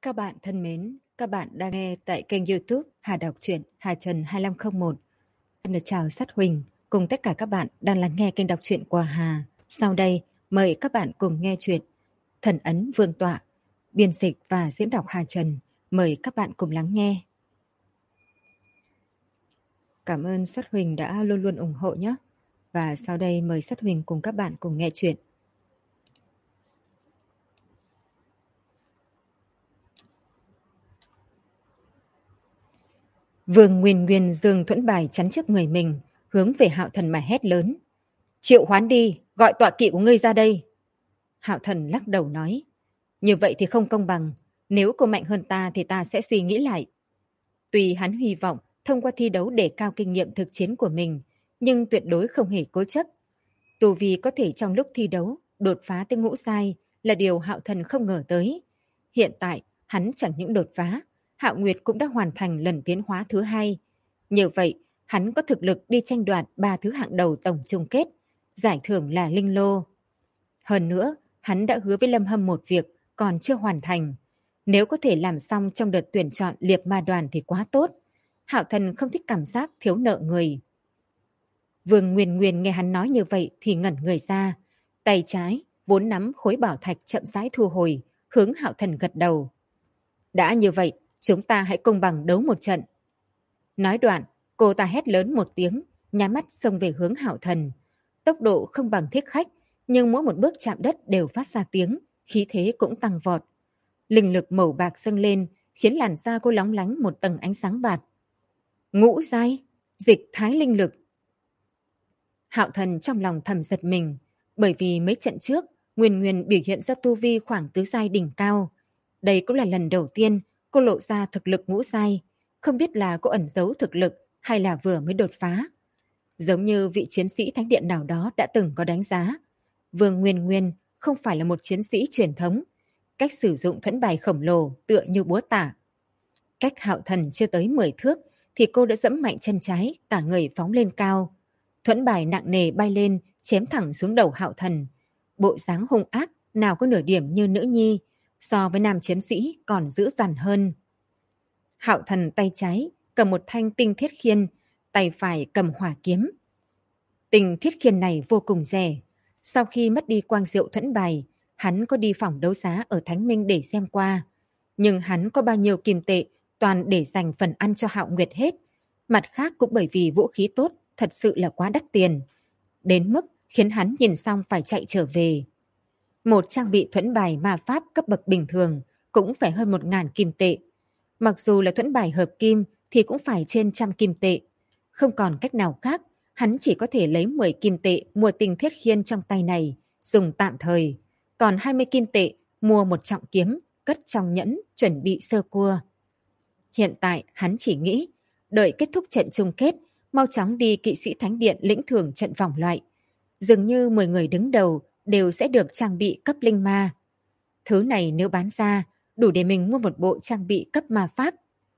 Các bạn thân mến, các bạn đang nghe tại kênh YouTube Hà Đọc truyện Hà Trần 2501. Xin được chào Sát Huỳnh cùng tất cả các bạn đang lắng nghe kênh đọc truyện của Hà. Sau đây, mời các bạn cùng nghe truyện Thần ấn Vương tọa, biên dịch và diễn đọc Hà Trần. Mời các bạn cùng lắng nghe. Cảm ơn Sát Huỳnh đã luôn luôn ủng hộ nhé. Và sau đây mời Sát Huỳnh cùng các bạn cùng nghe truyện. Vương Nguyên Nguyên giương thuẫn bài chắn trước người mình, hướng về Hạo Thần mà hét lớn. Triệu Hoán đi, gọi tọa kỵ của ngươi ra đây. Hạo Thần lắc đầu nói. Như vậy thì không công bằng. Nếu cô mạnh hơn ta thì ta sẽ suy nghĩ lại. Tuy hắn hy vọng thông qua thi đấu để cao kinh nghiệm thực chiến của mình, nhưng tuyệt đối không hề cố chấp. Tu vi có thể trong lúc thi đấu đột phá tới ngũ giai là điều Hạo Thần không ngờ tới. Hiện tại hắn chẳng những đột phá, Hạo Nguyệt cũng đã hoàn thành lần tiến hóa thứ 2. Như vậy, hắn có thực lực đi tranh đoạt 3 thứ hạng đầu tổng chung kết, giải thưởng là Linh Lô. Hơn nữa, hắn đã hứa với Lâm Hâm một việc còn chưa hoàn thành. Nếu có thể làm xong trong đợt tuyển chọn liệp ma đoàn thì quá tốt. Hạo Thần không thích cảm giác thiếu nợ người. Vương Nguyên Nguyên nghe hắn nói như vậy thì ngẩn người ra. Tay trái, vốn nắm khối bảo thạch chậm rãi thu hồi, hướng Hạo Thần gật đầu. Đã như vậy, chúng ta hãy công bằng đấu một trận. Nói đoạn, cô ta hét lớn một tiếng, nhắm mắt xông về hướng Hạo Thần. Tốc độ không bằng Thiết Khách, nhưng mỗi một bước chạm đất đều phát ra tiếng, khí thế cũng tăng vọt. Linh lực màu bạc dâng lên, khiến làn da cô lóng lánh một tầng ánh sáng bạc. Ngũ giai, dịch thái linh lực. Hạo Thần trong lòng thầm giật mình, bởi vì mấy trận trước, Nguyên Nguyên biểu hiện ra tu vi khoảng tứ giai đỉnh cao. Đây cũng là lần đầu tiên cô lộ ra thực lực ngũ giai, không biết là cô ẩn giấu thực lực hay là vừa mới đột phá. Giống như vị chiến sĩ thánh điện nào đó đã từng có đánh giá, Vương Nguyên Nguyên không phải là một chiến sĩ truyền thống, cách sử dụng thuẫn bài khổng lồ tựa như búa tạ. Cách Hạo Thần chưa tới 10 thước thì cô đã giẫm mạnh chân trái, cả người phóng lên cao. Thuẫn bài nặng nề bay lên, chém thẳng xuống đầu Hạo Thần. Bộ dáng hung ác, nào có nửa điểm như nữ nhi, so với nam chiến sĩ còn dữ dằn hơn. Hạo Thần tay trái cầm một thanh tinh thiết khiên, tay phải cầm hỏa kiếm. Tinh thiết khiên này vô cùng rẻ. Sau khi mất đi quang diệu thuẫn bài, hắn có đi phòng đấu giá ở Thánh Minh để xem qua. Nhưng hắn có bao nhiêu kim tệ, toàn để dành phần ăn cho Hạo Nguyệt hết. Mặt khác cũng bởi vì vũ khí tốt, thật sự là quá đắt tiền. Đến mức khiến hắn nhìn xong phải chạy trở về. Một trang bị thuẫn bài ma pháp cấp bậc bình thường cũng phải hơn 1.000 kim tệ. Mặc dù là thuẫn bài hợp kim thì cũng phải trên 100 kim tệ. Không còn cách nào khác, hắn chỉ có thể lấy 10 kim tệ mua tinh thiết khiên trong tay này, dùng tạm thời. Còn 20 kim tệ mua một trọng kiếm, cất trong nhẫn, chuẩn bị sơ cua. Hiện tại hắn chỉ nghĩ, đợi kết thúc trận chung kết, mau chóng đi kỵ sĩ thánh điện lĩnh thưởng trận vòng loại. Dường như 10 người đứng đầu đều sẽ được trang bị cấp linh ma. Thứ này nếu bán ra, đủ để mình mua một bộ trang bị cấp ma pháp.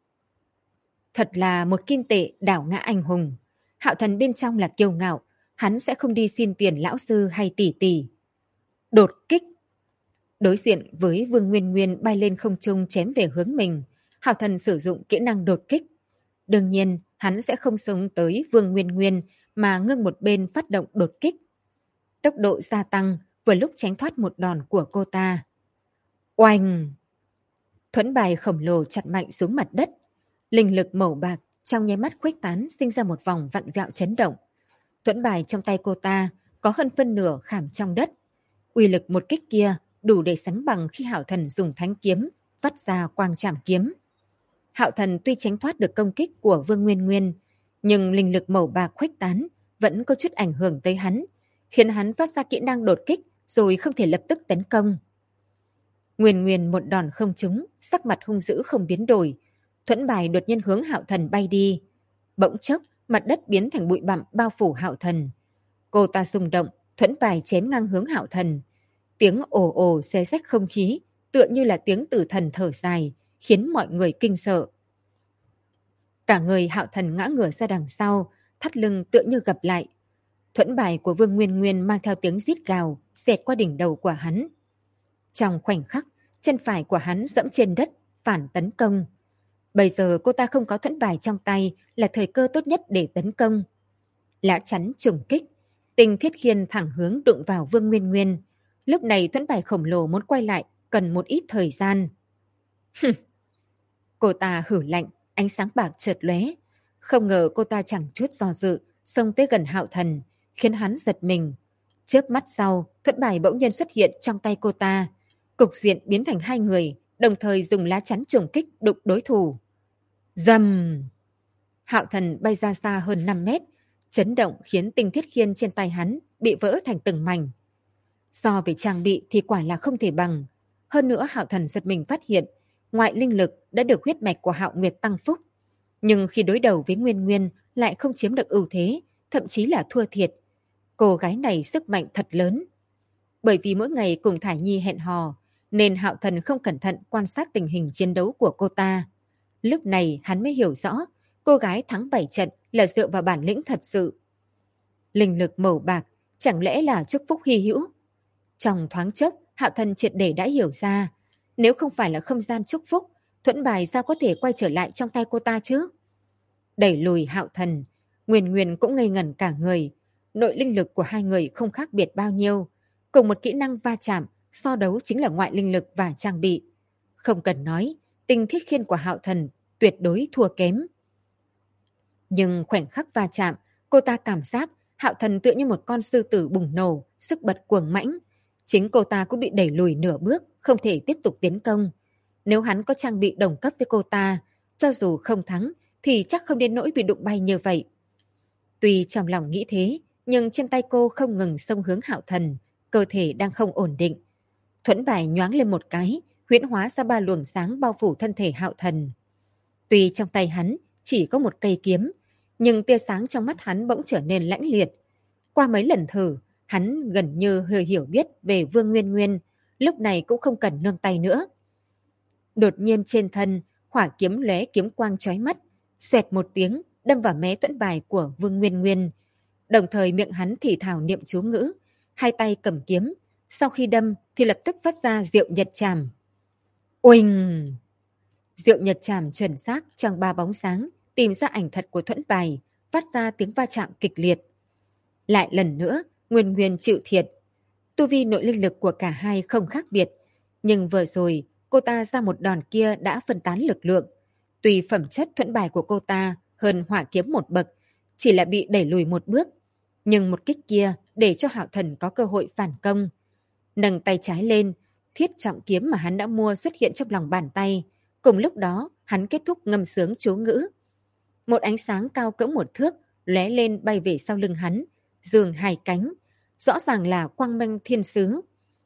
Thật là một kim tệ đảo ngã anh hùng. Hạo Thần bên trong là kiêu ngạo, hắn sẽ không đi xin tiền lão sư hay tỷ tỷ. Đột kích. Đối diện với Vương Nguyên Nguyên bay lên không trung chém về hướng mình, Hạo Thần sử dụng kỹ năng đột kích. Đương nhiên, hắn sẽ không sống tới Vương Nguyên Nguyên mà ngưng một bên phát động đột kích. Tốc độ gia tăng, vừa lúc tránh thoát một đòn của cô ta. Oanh! Thuẫn bài khổng lồ chặt mạnh xuống mặt đất. Linh lực màu bạc trong nháy mắt khuếch tán sinh ra một vòng vặn vẹo chấn động. Thuẫn bài trong tay cô ta có hơn phân nửa khảm trong đất. Uy lực một kích kia đủ để sánh bằng khi Hạo Thần dùng thánh kiếm vắt ra quang trảm kiếm. Hạo Thần tuy tránh thoát được công kích của Vương Nguyên Nguyên, nhưng linh lực màu bạc khuếch tán vẫn có chút ảnh hưởng tới hắn, khiến hắn phát ra kỹ năng đột kích rồi không thể lập tức tấn công. Nguyên Nguyên một đòn không trúng, sắc mặt hung dữ không biến đổi. Thuẫn bài đột nhiên hướng Hạo Thần bay đi. Bỗng chốc, mặt đất biến thành bụi bặm bao phủ Hạo Thần. Cô ta rung động, thuẫn bài chém ngang hướng Hạo Thần. Tiếng ồ ồ xé rách không khí, tựa như là tiếng tử thần thở dài, khiến mọi người kinh sợ. Cả người Hạo Thần ngã ngửa ra đằng sau, thắt lưng tựa như gập lại. Thuẫn bài của Vương Nguyên Nguyên mang theo tiếng rít gào, xẹt qua đỉnh đầu của hắn. Trong khoảnh khắc, chân phải của hắn dẫm trên đất, phản tấn công. Bây giờ cô ta không có thuẫn bài trong tay là thời cơ tốt nhất để tấn công. Lá chắn trùng kích, Tinh Thiết Khiên thẳng hướng đụng vào Vương Nguyên Nguyên. Lúc này thuẫn bài khổng lồ muốn quay lại cần một ít thời gian. Cô ta hử lạnh, ánh sáng bạc chợt lóe. Không ngờ cô ta chẳng chút do dự, xông tới gần Hạo Thần, khiến hắn giật mình. Trước mắt sau, thuẫn bài bỗng nhiên xuất hiện trong tay cô ta. Cục diện biến thành hai người, đồng thời dùng lá chắn trùng kích đụng đối thủ. Rầm! Hạo Thần bay ra xa hơn 5 mét, chấn động khiến Tinh Thiết Khiên trên tay hắn bị vỡ thành từng mảnh. So về trang bị thì quả là không thể bằng. Hơn nữa Hạo Thần giật mình phát hiện, ngoại linh lực đã được huyết mạch của Hạo Nguyệt tăng phúc. Nhưng khi đối đầu với Nguyên Nguyên lại không chiếm được ưu thế, thậm chí là thua thiệt. Cô gái này sức mạnh thật lớn. Bởi vì mỗi ngày cùng Thải Nhi hẹn hò, nên Hạo Thần không cẩn thận quan sát tình hình chiến đấu của cô ta. Lúc này hắn mới hiểu rõ, cô gái thắng 7 trận là dựa vào bản lĩnh thật sự. Linh lực màu bạc, chẳng lẽ là chúc phúc hy hữu? Trong thoáng chốc, Hạo Thần triệt để đã hiểu ra, nếu không phải là không gian chúc phúc, thuẫn bài sao có thể quay trở lại trong tay cô ta chứ? Đẩy lùi Hạo Thần, Nguyên Nguyên cũng ngây ngẩn cả người. Nội linh lực của hai người không khác biệt bao nhiêu. Cùng một kỹ năng va chạm, so đấu chính là ngoại linh lực và trang bị. Không cần nói, Tinh Thiết Khiên của Hạo Thần tuyệt đối thua kém. Nhưng khoảnh khắc va chạm, cô ta cảm giác Hạo Thần tựa như một con sư tử bùng nổ, sức bật cuồng mãnh. Chính cô ta cũng bị đẩy lùi nửa bước, không thể tiếp tục tiến công. Nếu hắn có trang bị đồng cấp với cô ta, cho dù không thắng, thì chắc không đến nỗi bị đụng bay như vậy. Tuy trong lòng nghĩ thế, nhưng trên tay cô không ngừng xông hướng Hạo Thần, cơ thể đang không ổn định. Thuẫn bài nhoáng lên một cái, huyễn hóa ra 3 luồng sáng bao phủ thân thể Hạo Thần. Tuy trong tay hắn chỉ có một cây kiếm, nhưng tia sáng trong mắt hắn bỗng trở nên lãnh liệt. Qua mấy lần thử, hắn gần như hơi hiểu biết về Vương Nguyên Nguyên, lúc này cũng không cần nương tay nữa. Đột nhiên trên thân, hỏa kiếm lóe kiếm quang chói mắt, xoẹt một tiếng đâm vào mé thuẫn bài của Vương Nguyên Nguyên. Đồng thời miệng hắn thì thào niệm chú ngữ, hai tay cầm kiếm, sau khi đâm thì lập tức phát ra diệu nhật trảm. Oanh! Diệu nhật trảm chuẩn xác trong 3 bóng sáng, tìm ra ảnh thật của thuẫn bài, phát ra tiếng va chạm kịch liệt. Lại lần nữa, Nguyên Nguyên chịu thiệt. Tu vi nội linh lực của cả hai không khác biệt, nhưng vừa rồi cô ta ra một đòn kia đã phân tán lực lượng. Tuy phẩm chất thuẫn bài của cô ta hơn hỏa kiếm một bậc, chỉ là bị đẩy lùi một bước, nhưng một kích kia để cho Hạo Thần có cơ hội phản công. Nâng tay trái lên, thiết trọng kiếm mà hắn đã mua xuất hiện trong lòng bàn tay. Cùng lúc đó, hắn kết thúc ngâm sướng chú ngữ. Một ánh sáng cao cỡ 1 thước lóe lên bay về sau lưng hắn, giường 2 cánh, rõ ràng là quang minh thiên sứ.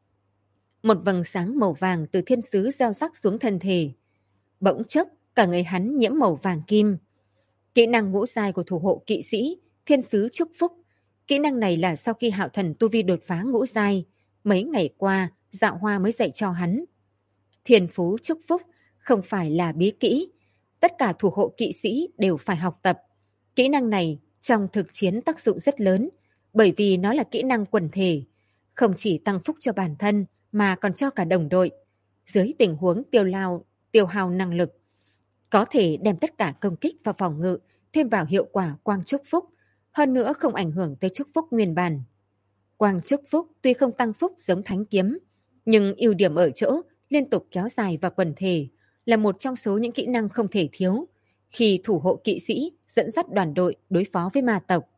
Một vầng sáng màu vàng từ thiên sứ gieo rắc xuống thân thể. Bỗng chốc, cả người hắn nhiễm màu vàng kim. Kỹ năng ngũ giai của thủ hộ kỵ sĩ, thiên sứ chúc phúc. Kỹ năng này là sau khi Hạo Thần tu vi đột phá ngũ giai, mấy ngày qua Dạo Hoa mới dạy cho hắn. Thiên phú chúc phúc không phải là bí kỹ, tất cả thủ hộ kỵ sĩ đều phải học tập. Kỹ năng này trong thực chiến tác dụng rất lớn, bởi vì nó là kỹ năng quần thể, không chỉ tăng phúc cho bản thân mà còn cho cả đồng đội. Dưới tình huống tiêu hao năng lực, có thể đem tất cả công kích và phòng ngự thêm vào hiệu quả quang chúc phúc, hơn nữa không ảnh hưởng tới chúc phúc nguyên bản. Quang chúc phúc tuy không tăng phúc giống thánh kiếm, nhưng ưu điểm ở chỗ liên tục kéo dài và quần thể là một trong số những kỹ năng không thể thiếu khi thủ hộ kỵ sĩ dẫn dắt đoàn đội đối phó với ma tộc.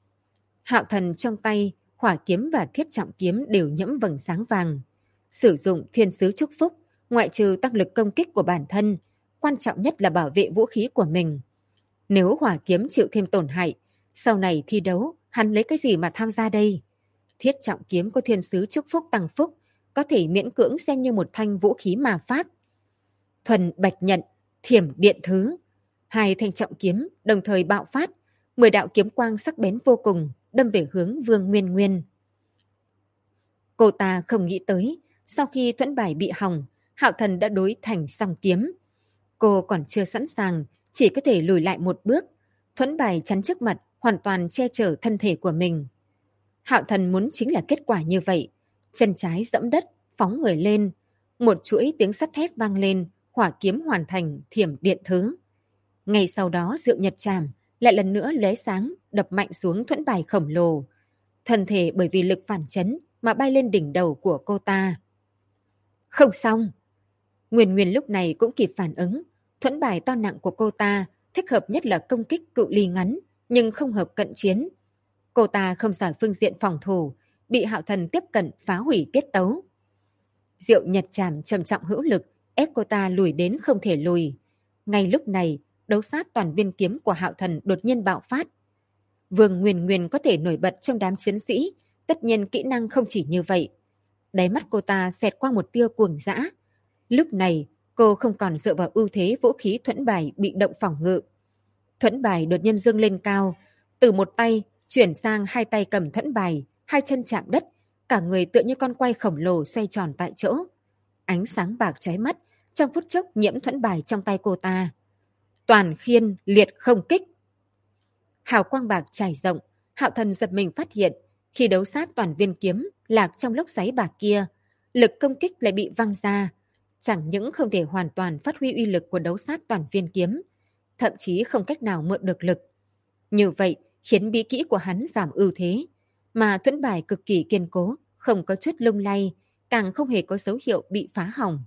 Hạo Thần trong tay, hỏa kiếm và thiết trọng kiếm đều nhiễm vầng sáng vàng. Sử dụng thiên sứ chúc phúc, ngoại trừ tăng lực công kích của bản thân, quan trọng nhất là bảo vệ vũ khí của mình. Nếu hỏa kiếm chịu thêm tổn hại, sau này thi đấu, hắn lấy cái gì mà tham gia đây? Thiết trọng kiếm của thiên sứ chúc phúc tăng phúc, có thể miễn cưỡng xem như một thanh vũ khí ma pháp. Thuần bạch nhận, thiểm điện thứ. 2 thanh trọng kiếm đồng thời bạo phát, 10 đạo kiếm quang sắc bén vô cùng, đâm về hướng Vương Nguyên Nguyên. Cô ta không nghĩ tới, sau khi thuẫn bài bị hỏng, Hạo Thần đã đối thành song kiếm. Cô còn chưa sẵn sàng, chỉ có thể lùi lại một bước. Thuẫn bài chắn trước mặt, hoàn toàn che chở thân thể của mình. Hạo Thần muốn chính là kết quả như vậy. Chân trái dẫm đất, phóng người lên. Một chuỗi tiếng sắt thép vang lên, hỏa kiếm hoàn thành thiểm điện thứ. Ngay sau đó Diệu Nhật Trảm lại lần nữa lóe sáng đập mạnh xuống thuẫn bài khổng lồ. Thân thể bởi vì lực phản chấn mà bay lên đỉnh đầu của cô ta. Không xong! Nguyên Nguyên lúc này cũng kịp phản ứng. Thuẫn bài to nặng của cô ta thích hợp nhất là công kích cự ly ngắn, nhưng không hợp cận chiến. Cô ta không giỏi phương diện phòng thủ, bị Hạo Thần tiếp cận phá hủy tiết tấu. Diệu Nhật Trảm trầm trọng hữu lực, ép cô ta lùi đến không thể lùi. Ngay lúc này, đấu sát toàn viên kiếm của Hạo Thần đột nhiên bạo phát. Vương Nguyên Nguyên có thể nổi bật trong đám chiến sĩ, tất nhiên kỹ năng không chỉ như vậy. Đáy mắt cô ta xẹt qua một tia cuồng dã. Lúc này, cô không còn dựa vào ưu thế vũ khí thuẫn bài bị động phòng ngự. Thuẫn bài đột nhiên dâng lên cao, từ một tay chuyển sang hai tay cầm thuẫn bài, hai chân chạm đất, cả người tựa như con quay khổng lồ xoay tròn tại chỗ. Ánh sáng bạc chói mắt, trong phút chốc nhiễm thuẫn bài trong tay cô ta. Toàn khiên liệt không kích. Hào quang bạc trải rộng, Hạo Thần giật mình phát hiện, khi đấu sát toàn viên kiếm lạc trong lốc xoáy bạc kia, lực công kích lại bị văng ra. Chẳng những không thể hoàn toàn phát huy uy lực của đấu sát toàn viên kiếm, thậm chí không cách nào mượn được lực. Như vậy khiến bí kỹ của hắn giảm ưu thế, mà thuẫn bài cực kỳ kiên cố, không có chút lung lay, càng không hề có dấu hiệu bị phá hỏng.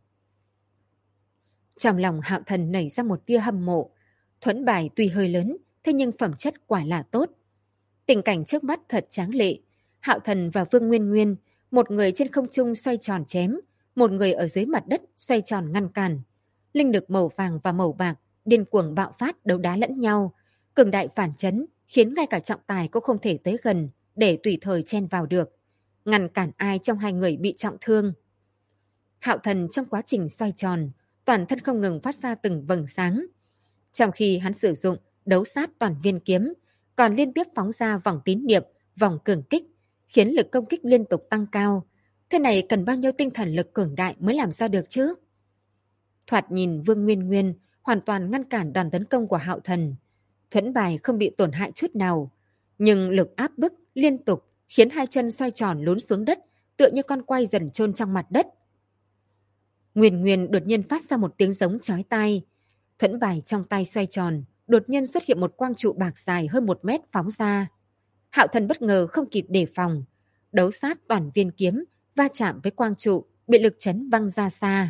Trong lòng Hạo Thần nảy ra một tia hâm mộ. Thuẫn bài tuy hơi lớn, thế nhưng phẩm chất quả là tốt. Tình cảnh trước mắt thật tráng lệ. Hạo Thần và Vương Nguyên Nguyên, một người trên không trung xoay tròn chém, một người ở dưới mặt đất xoay tròn ngăn cản. Linh lực màu vàng và màu bạc điên cuồng bạo phát đấu đá lẫn nhau, cường đại phản chấn khiến ngay cả trọng tài cũng không thể tới gần để tùy thời chen vào được, ngăn cản ai trong hai người bị trọng thương. Hạo Thần trong quá trình xoay tròn, toàn thân không ngừng phát ra từng vầng sáng. Trong khi hắn sử dụng đấu sát toàn viên kiếm, còn liên tiếp phóng ra vòng tín niệm, vòng cường kích, khiến lực công kích liên tục tăng cao. Thế này cần bao nhiêu tinh thần lực cường đại mới làm ra được chứ? Thoạt nhìn Vương Nguyên Nguyên hoàn toàn ngăn cản đòn tấn công của Hạo Thần. Thuẫn bài không bị tổn hại chút nào, nhưng lực áp bức liên tục khiến hai chân xoay tròn lún xuống đất, tựa như con quay dần chôn trong mặt đất. Nguyên Nguyên đột nhiên phát ra một tiếng giống chói tai. Thuẫn bài trong tay xoay tròn, đột nhiên xuất hiện một quang trụ bạc dài hơn 1 mét phóng ra. Hạo Thần bất ngờ không kịp đề phòng, đấu sát toàn viên kiếm va chạm với quang trụ, bị lực chấn văng ra xa.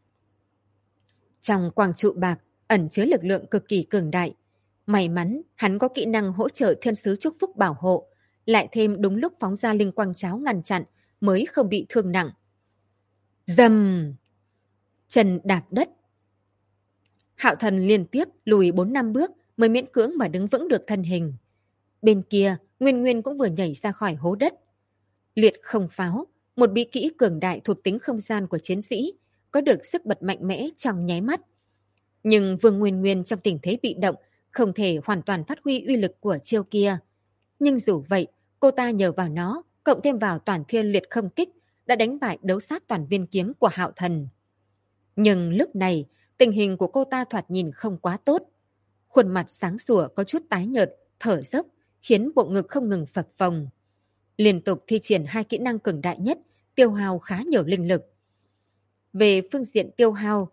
Trong quang trụ bạc ẩn chứa lực lượng cực kỳ cường đại. May mắn hắn có kỹ năng hỗ trợ thiên sứ chúc phúc bảo hộ, lại thêm đúng lúc phóng ra linh quang cháo ngăn chặn mới không bị thương nặng. Dầm! Chân đạp đất. Hạo Thần liên tiếp lùi 4-5 bước mới miễn cưỡng mà đứng vững được thân hình. Bên kia, Nguyên Nguyên cũng vừa nhảy ra khỏi hố đất. Liệt không pháo, một bí kỹ cường đại thuộc tính không gian của chiến sĩ, có được sức bật mạnh mẽ trong nháy mắt. Nhưng Vương Nguyên Nguyên trong tình thế bị động, không thể hoàn toàn phát huy uy lực của chiêu kia. Nhưng dù vậy, cô ta nhờ vào nó, cộng thêm vào toàn thiên liệt không kích, đã đánh bại đấu sát toàn viên kiếm của Hạo Thần. Nhưng lúc này, tình hình của cô ta thoạt nhìn không quá tốt. Khuôn mặt sáng sủa có chút tái nhợt, thở dốc, khiến bộ ngực không ngừng phập phồng. Liên tục thi triển hai kỹ năng cường đại nhất, tiêu hao khá nhiều linh lực. Về phương diện tiêu hao,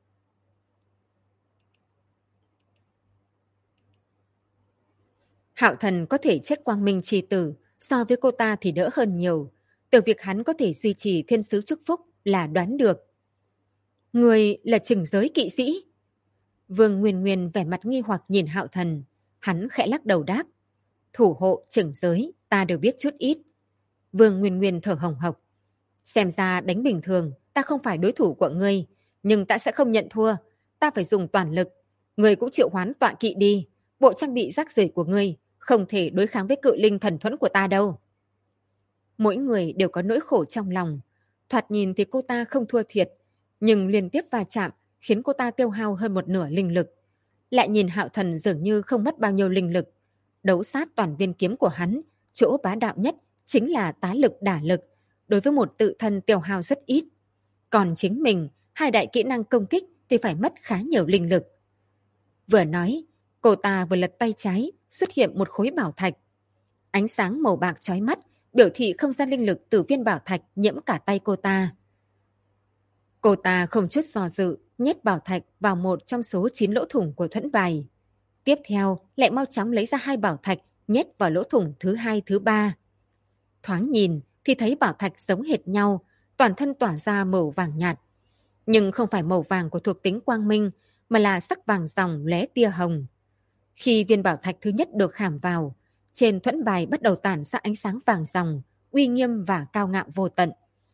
Hạo Thần có thể chất quang minh trì tử, so với cô ta thì đỡ hơn nhiều. Từ việc hắn có thể duy trì thiên sứ chúc phúc là đoán được. Người là trừng giới kỵ sĩ. Vương Nguyên Nguyên vẻ mặt nghi hoặc nhìn Hạo Thần. Hắn khẽ lắc đầu đáp. Thủ hộ trừng giới, ta đều biết chút ít. Vương Nguyên Nguyên thở hồng hộc. Xem ra đánh bình thường, ta không phải đối thủ của ngươi, nhưng ta sẽ không nhận thua. Ta phải dùng toàn lực. Ngươi cũng triệu hoán tọa kỵ đi. Bộ trang bị rác rưởi của ngươi không thể đối kháng với cự linh thần thuẫn của ta đâu. Mỗi người đều có nỗi khổ trong lòng. Thoạt nhìn thì cô ta không thua thiệt, nhưng liên tiếp va chạm khiến cô ta tiêu hao hơn 1/2 linh lực. Lại nhìn Hạo Thần dường như không mất bao nhiêu linh lực. Đấu sát toàn viên kiếm của hắn, chỗ bá đạo nhất chính là tá lực đả lực, đối với một tự thân tiêu hao rất ít. Còn chính mình, hai đại kỹ năng công kích thì phải mất khá nhiều linh lực. Vừa nói, cô ta vừa lật tay trái, xuất hiện một khối bảo thạch. Ánh sáng màu bạc chói mắt, biểu thị không gian linh lực từ viên bảo thạch nhiễm cả tay cô ta. Cô ta không chút do dự, nhét bảo thạch vào một trong số 9 lỗ thủng của thuẫn bài. Tiếp theo, lại mau chóng lấy ra 2 bảo thạch nhét vào lỗ thủng thứ 2, thứ 3. Thoáng nhìn thì thấy bảo thạch giống hệt nhau, toàn thân tỏa ra màu vàng nhạt. Nhưng không phải màu vàng của thuộc tính quang minh, mà là sắc vàng ròng lóe tia hồng. Khi viên bảo thạch thứ nhất được khảm vào, trên thuẫn bài bắt đầu tản ra ánh sáng vàng ròng, uy nghiêm và cao ngạo vô tận.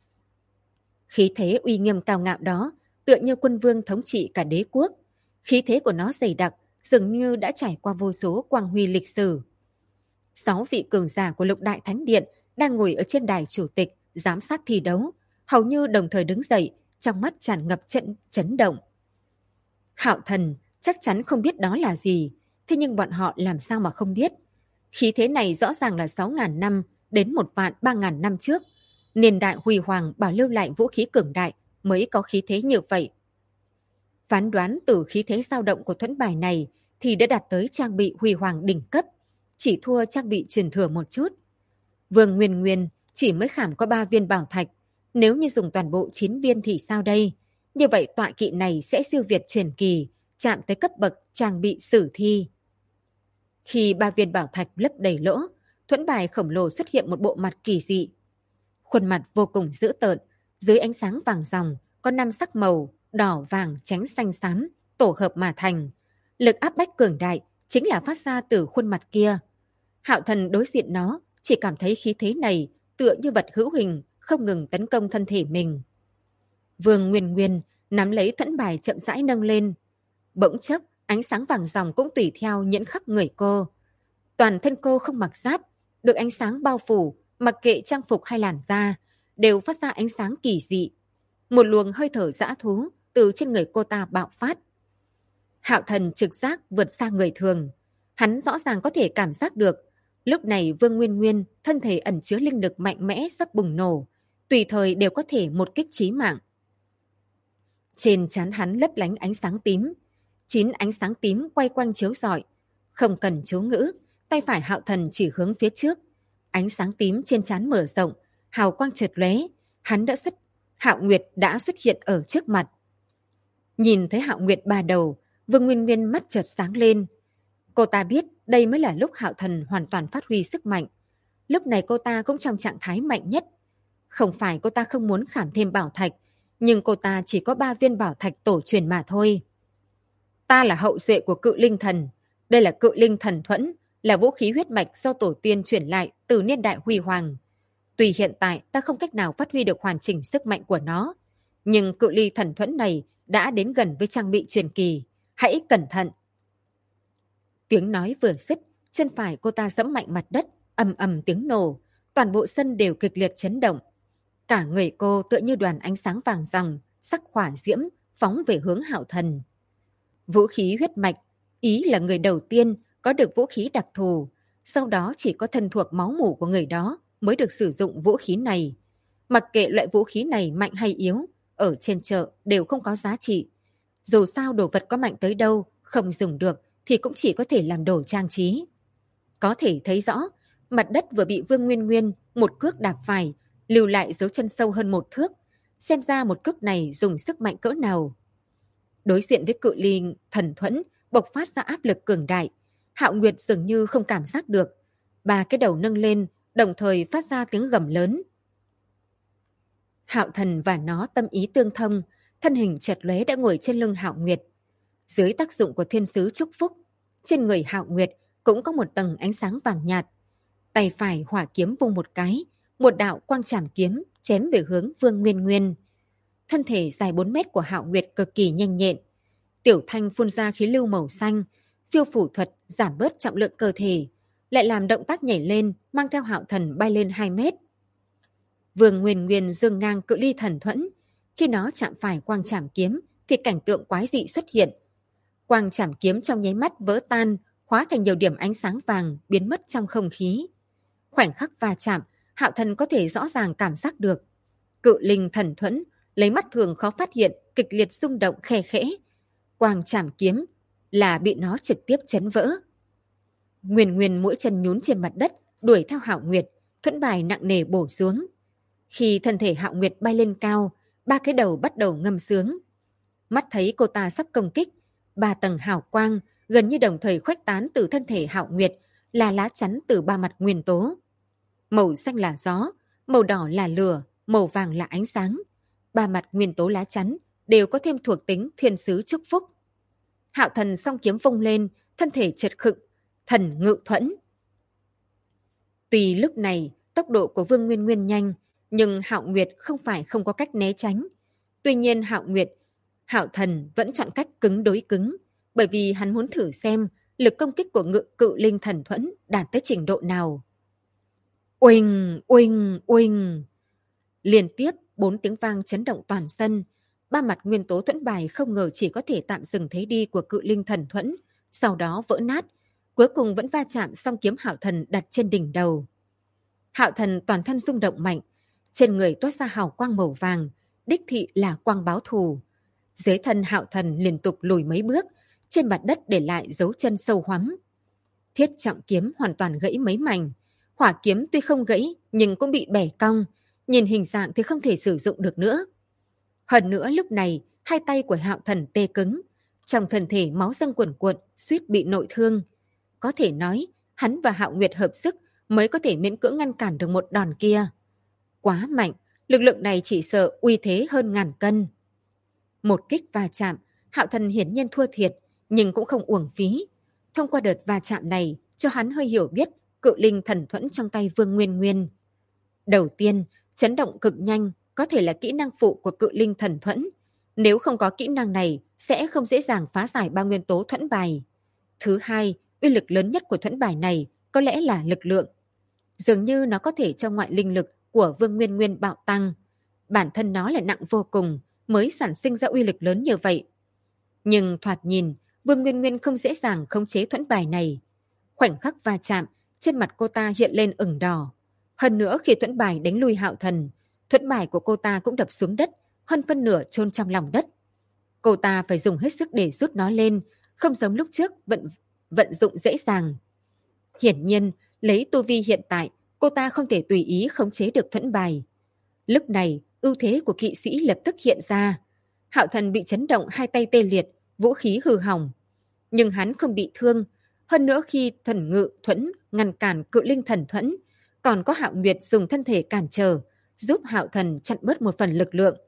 Khí thế uy nghiêm cao ngạo đó tựa như quân vương thống trị cả đế quốc. Khí thế của nó dày đặc, dường như đã trải qua vô số quang huy lịch sử. 6 vị cường giả của Lục Đại Thánh Điện đang ngồi ở trên đài chủ tịch giám sát thi đấu, hầu như đồng thời đứng dậy, trong mắt tràn ngập chấn động. Hạo Thần chắc chắn không biết đó là gì, thế nhưng bọn họ làm sao mà không biết. Khí thế này rõ ràng là 6.000 năm đến 1.300.000 năm trước. Niên đại huy hoàng bảo lưu lại vũ khí cường đại mới có khí thế như vậy. Phán đoán từ khí thế dao động của thuẫn bài này thì đã đạt tới trang bị huy hoàng đỉnh cấp, chỉ thua trang bị truyền thừa một chút. Vương Nguyên Nguyên chỉ mới khảm có 3 viên bảo thạch, nếu như dùng toàn bộ 9 viên thì sao đây? Như vậy tọa kỵ này sẽ siêu việt truyền kỳ, chạm tới cấp bậc trang bị sử thi. Khi 3 viên bảo thạch lấp đầy lỗ, thuẫn bài khổng lồ xuất hiện một bộ mặt kỳ dị. Khuôn mặt vô cùng dữ tợn, dưới ánh sáng vàng ròng có 5 sắc màu đỏ, vàng, trắng, xanh, xám tổ hợp mà thành. Lực áp bách cường đại chính là phát ra từ khuôn mặt kia. Hạo Thần đối diện nó chỉ cảm thấy khí thế này tựa như vật hữu hình không ngừng tấn công thân thể mình. Vương Nguyên Nguyên nắm lấy thuẫn bài chậm rãi nâng lên. Bỗng chốc, ánh sáng vàng ròng cũng tùy theo nhiễm khắp người cô. Toàn thân cô không mặc giáp, được ánh sáng bao phủ, mặc kệ trang phục hay làn da, đều phát ra ánh sáng kỳ dị. Một luồng hơi thở dã thú từ trên người cô ta bạo phát. Hạo Thần trực giác vượt xa người thường. Hắn rõ ràng có thể cảm giác được. Lúc này Vương Nguyên Nguyên, thân thể ẩn chứa linh lực mạnh mẽ sắp bùng nổ, tùy thời đều có thể một kích chí mạng. Trên trán hắn lấp lánh ánh sáng tím. 9 ánh sáng tím quay quanh chiếu rọi. Không cần chú ngữ, tay phải Hạo Thần chỉ hướng phía trước. Ánh sáng tím trên trán mở rộng, hào quang chợt lóe, Hạo Nguyệt đã xuất hiện ở trước mặt. Nhìn thấy Hạo Nguyệt ba đầu, Vương Nguyên Nguyên mắt chợt sáng lên. Cô ta biết đây mới là lúc Hạo Thần hoàn toàn phát huy sức mạnh. Lúc này cô ta cũng trong trạng thái mạnh nhất. Không phải cô ta không muốn khảm thêm bảo thạch, nhưng cô ta chỉ có 3 viên bảo thạch tổ truyền mà thôi. Ta là hậu duệ của Cự Linh Thần. Đây là Cự Linh Thần Thuẫn, là vũ khí huyết mạch do tổ tiên chuyển lại từ niên đại huy hoàng. Tuy hiện tại ta không cách nào phát huy được hoàn chỉnh sức mạnh của nó, nhưng Cự Ly Thần Thuẫn này đã đến gần với trang bị truyền kỳ. Hãy cẩn thận. Tiếng nói vừa dứt, chân phải cô ta giẫm mạnh mặt đất, ầm ầm tiếng nổ, toàn bộ sân đều kịch liệt chấn động. Cả người cô tựa như đoàn ánh sáng vàng ròng, sắc hỏa diễm, phóng về hướng Hạo Thần. Vũ khí huyết mạch, ý là người đầu tiên có được vũ khí đặc thù, sau đó chỉ có thân thuộc máu mủ của người đó mới được sử dụng vũ khí này. Mặc kệ loại vũ khí này mạnh hay yếu, ở trên chợ đều không có giá trị. Dù sao đồ vật có mạnh tới đâu, không dùng được thì cũng chỉ có thể làm đồ trang trí. Có thể thấy rõ, mặt đất vừa bị Vương Nguyên Nguyên một cước đạp phải, lưu lại dấu chân sâu hơn 1 thước. Xem ra một cước này dùng sức mạnh cỡ nào. Đối diện với Cự Ly Thần Thuẫn bộc phát ra áp lực cường đại, Hạo Nguyệt dường như không cảm giác được. 3 cái đầu nâng lên, đồng thời phát ra tiếng gầm lớn. Hạo Thần và nó tâm ý tương thông, thân hình chợt lóe đã ngồi trên lưng Hạo Nguyệt. Dưới tác dụng của thiên sứ chúc phúc, trên người Hạo Nguyệt cũng có một tầng ánh sáng vàng nhạt. Tay phải hỏa kiếm vung một cái, một đạo quang trảm kiếm chém về hướng Vương Nguyên Nguyên. Thân thể dài 4 mét của Hạo Nguyệt cực kỳ nhanh nhẹn. Tiểu Thanh phun ra khí lưu màu xanh, phiêu phủ thuật giảm bớt trọng lượng cơ thể, lại làm động tác nhảy lên, mang theo Hạo Thần bay lên 2 mét. Vương Nguyên Nguyên dâng ngang Cự Ly Thần Thuẫn, khi nó chạm phải quang trảm kiếm thì cảnh tượng quái dị xuất hiện. Quang trảm kiếm trong nháy mắt vỡ tan, hóa thành nhiều điểm ánh sáng vàng biến mất trong không khí. Khoảnh khắc va chạm, Hạo Thần có thể rõ ràng cảm giác được. Cự Linh Thần Thuẫn lấy mắt thường khó phát hiện kịch liệt rung động khe khẽ. Quang trảm kiếm là bị nó trực tiếp chấn vỡ. Nguyên Nguyên mũi chân nhún trên mặt đất, đuổi theo Hạo Nguyệt, thuẫn bài nặng nề bổ xuống. Khi thân thể Hạo Nguyệt bay lên cao, 3 cái đầu bắt đầu ngâm sướng. Mắt thấy cô ta sắp công kích, 3 tầng hào quang gần như đồng thời khuếch tán từ thân thể Hạo Nguyệt, là lá chắn từ 3 mặt nguyên tố. Màu xanh là gió, màu đỏ là lửa, màu vàng là ánh sáng. 3 mặt nguyên tố lá chắn đều có thêm thuộc tính thiên sứ chúc phúc. Hạo Thần song kiếm vung lên, thân thể chợt khựng, thần ngự thuẫn. Tuy lúc này tốc độ của Vương Nguyên Nguyên nhanh, nhưng Hạo Nguyệt không phải không có cách né tránh. Tuy nhiên Hạo Thần vẫn chọn cách cứng đối cứng, bởi vì hắn muốn thử xem lực công kích của Cự Linh Thần Thuẫn đạt tới trình độ nào. Uỳnh, uỳnh, uỳnh. Liên tiếp 4 tiếng vang chấn động toàn sân. 3 mặt nguyên tố thuẫn bài không ngờ chỉ có thể tạm dừng thế đi của Cự Linh Thần Thuẫn, sau đó vỡ nát, cuối cùng vẫn va chạm song kiếm Hạo Thần đặt trên đỉnh đầu. Hạo Thần toàn thân rung động mạnh, trên người toát ra hào quang màu vàng, đích thị là quang báo thù. Dưới thân Hạo Thần liên tục lùi mấy bước, trên mặt đất để lại dấu chân sâu hoắm. Thiết trọng kiếm hoàn toàn gãy mấy mảnh, hỏa kiếm tuy không gãy nhưng cũng bị bẻ cong, nhìn hình dạng thì không thể sử dụng được nữa. Hơn nữa lúc này, 2 tay của Hạo Thần tê cứng, trong thân thể máu dâng cuồn cuộn, suýt bị nội thương. Có thể nói, hắn và Hạo Nguyệt hợp sức mới có thể miễn cưỡng ngăn cản được một đòn kia. Quá mạnh, lực lượng này chỉ sợ uy thế hơn 1000 cân. Một kích va chạm, Hạo Thần hiển nhiên thua thiệt, nhưng cũng không uổng phí. Thông qua đợt va chạm này, cho hắn hơi hiểu biết Cự Linh Thần Thuẫn trong tay Vương Nguyên Nguyên. Đầu tiên, chấn động cực nhanh có thể là kỹ năng phụ của Cự Linh Thần Thuẫn. Nếu không có kỹ năng này, sẽ không dễ dàng phá giải 3 nguyên tố thuẫn bài. Thứ hai, uy lực lớn nhất của thuẫn bài này có lẽ là lực lượng. Dường như nó có thể cho ngoại linh lực của Vương Nguyên Nguyên bạo tăng. Bản thân nó lại nặng vô cùng, mới sản sinh ra uy lực lớn như vậy. Nhưng thoạt nhìn, Vương Nguyên Nguyên không dễ dàng khống chế thuẫn bài này. Khoảnh khắc va chạm, trên mặt cô ta hiện lên ửng đỏ. Hơn nữa khi thuẫn bài đánh lui Hạo Thần, thuẫn bài của cô ta cũng đập xuống đất, hơn phân nửa chôn trong lòng đất. Cô ta phải dùng hết sức để rút nó lên, không giống lúc trước vận dụng dễ dàng. Hiển nhiên, lấy tu vi hiện tại, cô ta không thể tùy ý khống chế được thuẫn bài. Lúc này, ưu thế của kỵ sĩ lập tức hiện ra. Hạo Thần bị chấn động 2 tay tê liệt, vũ khí hư hỏng. Nhưng hắn không bị thương. Hơn nữa khi thần ngự thuẫn ngăn cản Cự Linh Thần Thuẫn, còn có Hạo Nguyệt dùng thân thể cản trở, giúp Hạo Thần chặn bớt một phần lực lượng.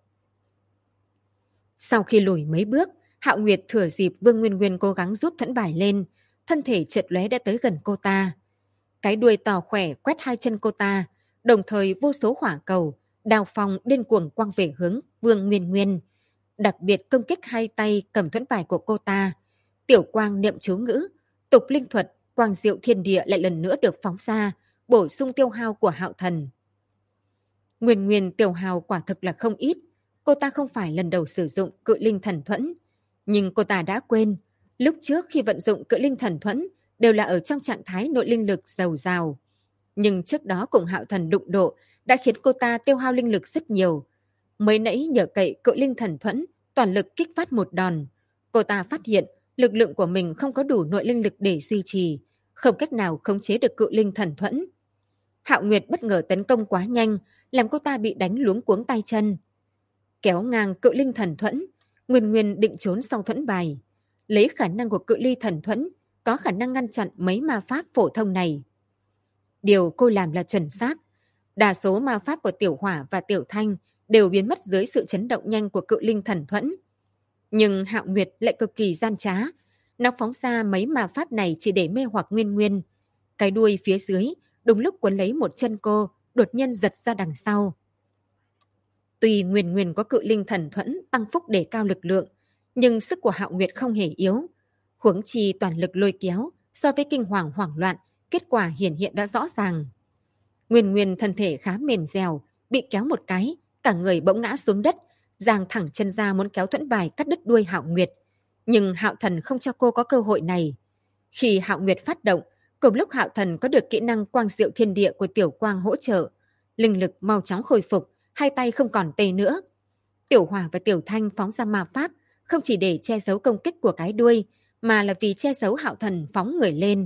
Sau khi lùi mấy bước, Hạo Nguyệt thừa dịp Vương Nguyên Nguyên cố gắng rút thuẫn bài lên, thân thể chợt lóe đã tới gần cô ta. Cái đuôi to khỏe quét 2 chân cô ta, đồng thời vô số hỏa cầu, đao phong điên cuồng quăng về hướng Vương Nguyên Nguyên. Đặc biệt công kích 2 tay cầm thuẫn bài của cô ta. Tiểu quang niệm chú ngữ, tục linh thuật, quang diệu thiên địa lại lần nữa được phóng ra, bổ sung tiêu hao của Hạo Thần. Nguyên Nguyên tiêu hao quả thực là không ít. Cô ta không phải lần đầu sử dụng Cự Linh Thần Thuẫn, nhưng cô ta đã quên, lúc trước khi vận dụng Cự Linh Thần Thuẫn đều là ở trong trạng thái nội linh lực dồi dào. Nhưng trước đó cùng Hạo Thần đụng độ đã khiến cô ta tiêu hao linh lực rất nhiều. Mới nãy nhờ cậy Cự Linh Thần Thuẫn toàn lực kích phát một đòn, cô ta phát hiện lực lượng của mình không có đủ nội linh lực để duy trì, không cách nào khống chế được Cự Linh Thần Thuẫn. Hạo Nguyệt bất ngờ tấn công quá nhanh, làm cô ta bị đánh luống cuống tay chân. Kéo ngang Cự Linh Thần Thuẫn, Nguyên Nguyên định trốn sau thuẫn bài. Lấy khả năng của Cự Ly Thần Thuẫn, có khả năng ngăn chặn mấy ma pháp phổ thông này. Điều cô làm là chuẩn xác. Đa số ma pháp của Tiểu Hỏa và Tiểu Thanh đều biến mất dưới sự chấn động nhanh của Cự Linh Thần Thuẫn. Nhưng Hạo Nguyệt lại cực kỳ gian trá. Nó phóng ra mấy ma pháp này chỉ để mê hoặc Nguyên Nguyên. Cái đuôi phía dưới, đúng lúc quấn lấy một chân cô, đột nhiên giật ra đằng sau. Tuy Nguyên Nguyên có Cự Linh Thần Thuẫn tăng phúc để cao lực lượng, nhưng sức của Hạo Nguyệt không hề yếu. Huống chi toàn lực lôi kéo, so với kinh hoàng hoảng loạn, kết quả hiển hiện đã rõ ràng. Nguyên Nguyên thân thể khá mềm dẻo, bị kéo một cái, cả người bỗng ngã xuống đất, giang thẳng chân ra muốn kéo thuẫn bài cắt đứt đuôi Hạo Nguyệt. Nhưng Hạo Thần không cho cô có cơ hội này. Khi Hạo Nguyệt phát động, cùng lúc Hạo Thần có được kỹ năng quang diệu thiên địa của Tiểu Quang hỗ trợ, linh lực mau chóng khôi phục, 2 tay không còn tê nữa. Tiểu Hỏa và Tiểu Thanh phóng ra ma pháp, không chỉ để che giấu công kích của cái đuôi, mà là vì che giấu Hạo Thần phóng người lên.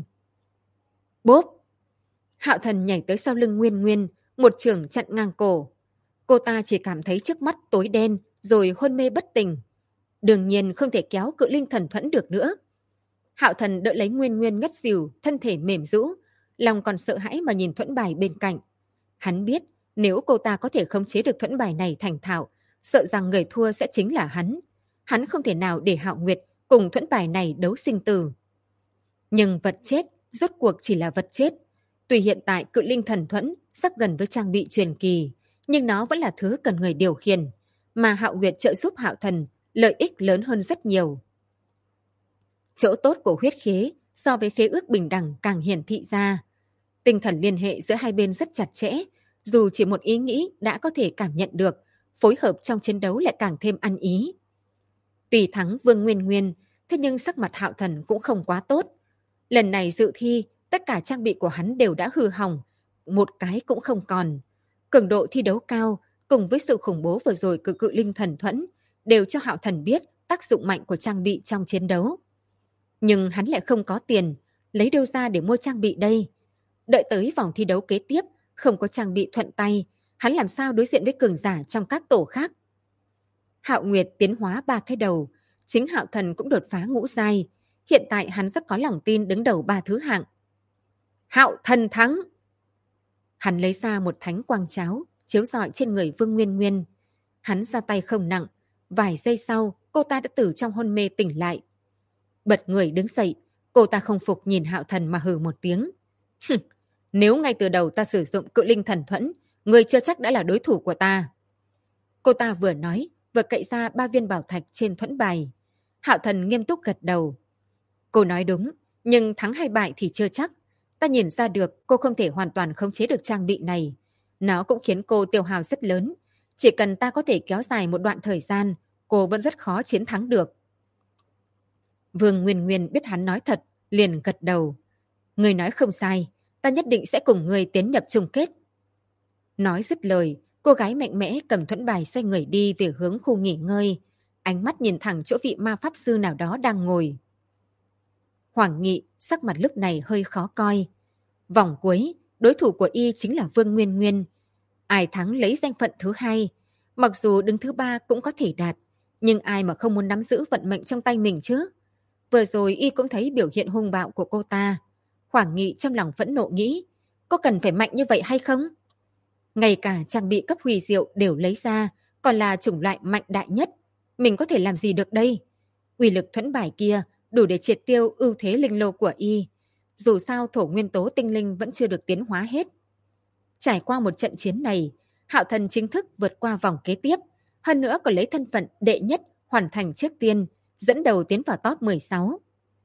Bốp! Hạo Thần nhảy tới sau lưng Nguyên Nguyên, một chưởng chặn ngang cổ. Cô ta chỉ cảm thấy trước mắt tối đen, rồi hôn mê bất tỉnh. đương nhiên không thể kéo Cự Linh Thần Thuẫn được nữa. Hạo Thần đỡ lấy Nguyên Nguyên ngất xỉu, thân thể mềm rũ, lòng còn sợ hãi mà nhìn thuẫn bài bên cạnh. Hắn biết, nếu cô ta có thể khống chế được thuẫn bài này thành thạo, sợ rằng người thua sẽ chính là hắn. Hắn không thể nào để Hạo Nguyệt cùng thuẫn bài này đấu sinh tử. Nhưng vật chết, rốt cuộc chỉ là vật chết. Tuy hiện tại Cự Linh Thần Thuẫn sắp gần với trang bị truyền kỳ, nhưng nó vẫn là thứ cần người điều khiển, mà Hạo Nguyệt trợ giúp Hạo Thần lợi ích lớn hơn rất nhiều. Chỗ tốt của huyết khế so với khế ước bình đẳng càng hiển thị ra. Tinh thần liên hệ giữa hai bên rất chặt chẽ, dù chỉ một ý nghĩ đã có thể cảm nhận được, phối hợp trong chiến đấu lại càng thêm ăn ý. Tuy thắng Vương Nguyên Nguyên, thế nhưng sắc mặt Hạo Thần cũng không quá tốt. Lần này dự thi, tất cả trang bị của hắn đều đã hư hỏng, một cái cũng không còn. Cường độ thi đấu cao, cùng với sự khủng bố vừa rồi của Cự Linh Thần Thuẫn, đều cho Hạo Thần biết tác dụng mạnh của trang bị trong chiến đấu. Nhưng hắn lại không có tiền, lấy đâu ra để mua trang bị đây? Đợi tới vòng thi đấu kế tiếp, không có trang bị thuận tay, hắn làm sao đối diện với cường giả trong các tổ khác? Hạo Nguyệt tiến hóa 3 cái đầu, chính Hạo Thần cũng đột phá ngũ giai. Hiện tại hắn rất có lòng tin đứng đầu 3 thứ hạng. Hạo Thần thắng! Hắn lấy ra một thánh quang cháo, chiếu rọi trên người Vương Nguyên Nguyên. Hắn ra tay không nặng, vài giây sau, cô ta đã từ trong hôn mê tỉnh lại. Bật người đứng dậy, cô ta không phục nhìn Hạo Thần mà hừ một tiếng. Nếu ngay từ đầu ta sử dụng Cự Linh Thần Thuẫn, người chưa chắc đã là đối thủ của ta. Cô ta vừa nói, vừa cậy ra 3 viên bảo thạch trên thuẫn bài. Hạo Thần nghiêm túc gật đầu. Cô nói đúng, nhưng thắng hay bại thì chưa chắc. Ta nhìn ra được cô không thể hoàn toàn khống chế được trang bị này. Nó cũng khiến cô tiêu hao rất lớn. Chỉ cần ta có thể kéo dài một đoạn thời gian, cô vẫn rất khó chiến thắng được. Vương Nguyên Nguyên biết hắn nói thật, liền gật đầu. Người nói không sai, ta nhất định sẽ cùng người tiến nhập chung kết. Nói dứt lời, cô gái mạnh mẽ cầm thuẫn bài xoay người đi về hướng khu nghỉ ngơi, ánh mắt nhìn thẳng chỗ vị ma pháp sư nào đó đang ngồi. Hoàng Nghị sắc mặt lúc này hơi khó coi. Vòng cuối, đối thủ của y chính là Vương Nguyên Nguyên. Ai thắng lấy danh phận thứ 2, mặc dù đứng thứ 3 cũng có thể đạt, nhưng ai mà không muốn nắm giữ vận mệnh trong tay mình chứ? Vừa rồi y cũng thấy biểu hiện hung bạo của cô ta. Hoàng Nghị trong lòng phẫn nộ nghĩ, có cần phải mạnh như vậy hay không? Ngay cả trang bị cấp hủy diệu đều lấy ra, còn là chủng loại mạnh đại nhất. Mình có thể làm gì được đây? Uy lực thuẫn bài kia đủ để triệt tiêu ưu thế linh lô của y. Dù sao thổ nguyên tố tinh linh vẫn chưa được tiến hóa hết. Trải qua một trận chiến này, Hạo Thần chính thức vượt qua vòng kế tiếp, hơn nữa còn lấy thân phận đệ nhất hoàn thành trước tiên, dẫn đầu tiến vào top 16.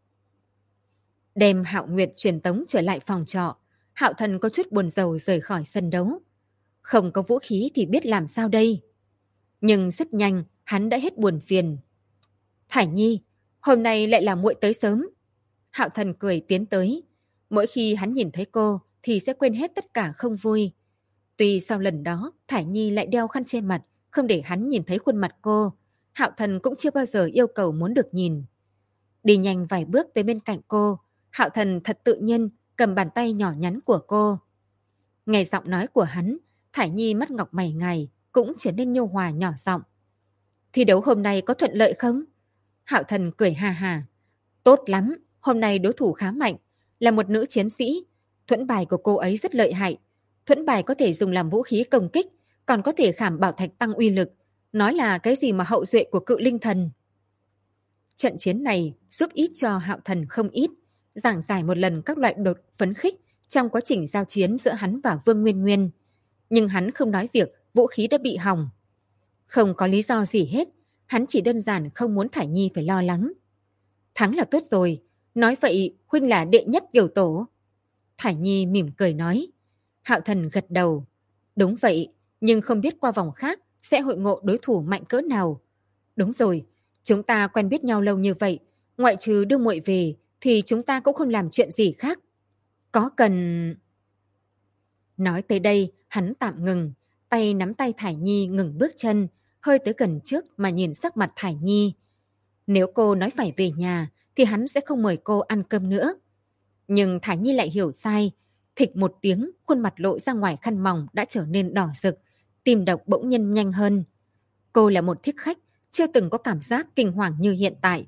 Đem Hạo Nguyệt truyền tống trở lại phòng trọ, Hạo Thần có chút buồn rầu rời khỏi sân đấu. Không có vũ khí thì biết làm sao đây? Nhưng rất nhanh, hắn đã hết buồn phiền. Thải Nhi, hôm nay lại là muội tới sớm. Hạo Thần cười tiến tới. Mỗi khi hắn nhìn thấy cô thì sẽ quên hết tất cả không vui. Tuy sau lần đó, Thải Nhi lại đeo khăn che mặt, không để hắn nhìn thấy khuôn mặt cô. Hạo Thần cũng chưa bao giờ yêu cầu muốn được nhìn. Đi nhanh vài bước tới bên cạnh cô, Hạo Thần thật tự nhiên cầm bàn tay nhỏ nhắn của cô. Nghe giọng nói của hắn, Thải Nhi mắt ngọc mày ngài cũng trở nên nhu hòa nhỏ giọng. Thi đấu hôm nay có thuận lợi không? Hạo Thần cười hà hà. Tốt lắm, hôm nay đối thủ khá mạnh, là một nữ chiến sĩ. Thuẫn bài của cô ấy rất lợi hại. Thuẫn bài có thể dùng làm vũ khí công kích, còn có thể khảm bảo thạch tăng uy lực. Nói là cái gì mà hậu duệ của Cự Linh Thần. Trận chiến này giúp ích cho Hạo Thần không ít, giảng giải một lần các loại đột phấn khích trong quá trình giao chiến giữa hắn và Vương Nguyên Nguyên. Nhưng hắn không nói việc vũ khí đã bị hỏng. Không có lý do gì hết, hắn chỉ đơn giản không muốn Thải Nhi phải lo lắng. Thắng là tốt rồi, nói vậy huynh là đệ nhất tiểu tổ. Thải Nhi mỉm cười nói. Hạo Thần gật đầu. Đúng vậy, nhưng không biết qua vòng khác sẽ hội ngộ đối thủ mạnh cỡ nào. Đúng rồi, chúng ta quen biết nhau lâu như vậy, ngoại trừ đưa muội về thì chúng ta cũng không làm chuyện gì khác. Có cần... Nói tới đây, hắn tạm ngừng, tay nắm tay Thải Nhi ngừng bước chân, hơi tới gần trước mà nhìn sắc mặt Thải Nhi. Nếu cô nói phải về nhà, thì hắn sẽ không mời cô ăn cơm nữa. Nhưng Thải Nhi lại hiểu sai. Thịch một tiếng, khuôn mặt lộ ra ngoài khăn mỏng đã trở nên đỏ rực, tim đập bỗng nhiên nhanh hơn. Cô là một thích khách, chưa từng có cảm giác kinh hoàng như hiện tại.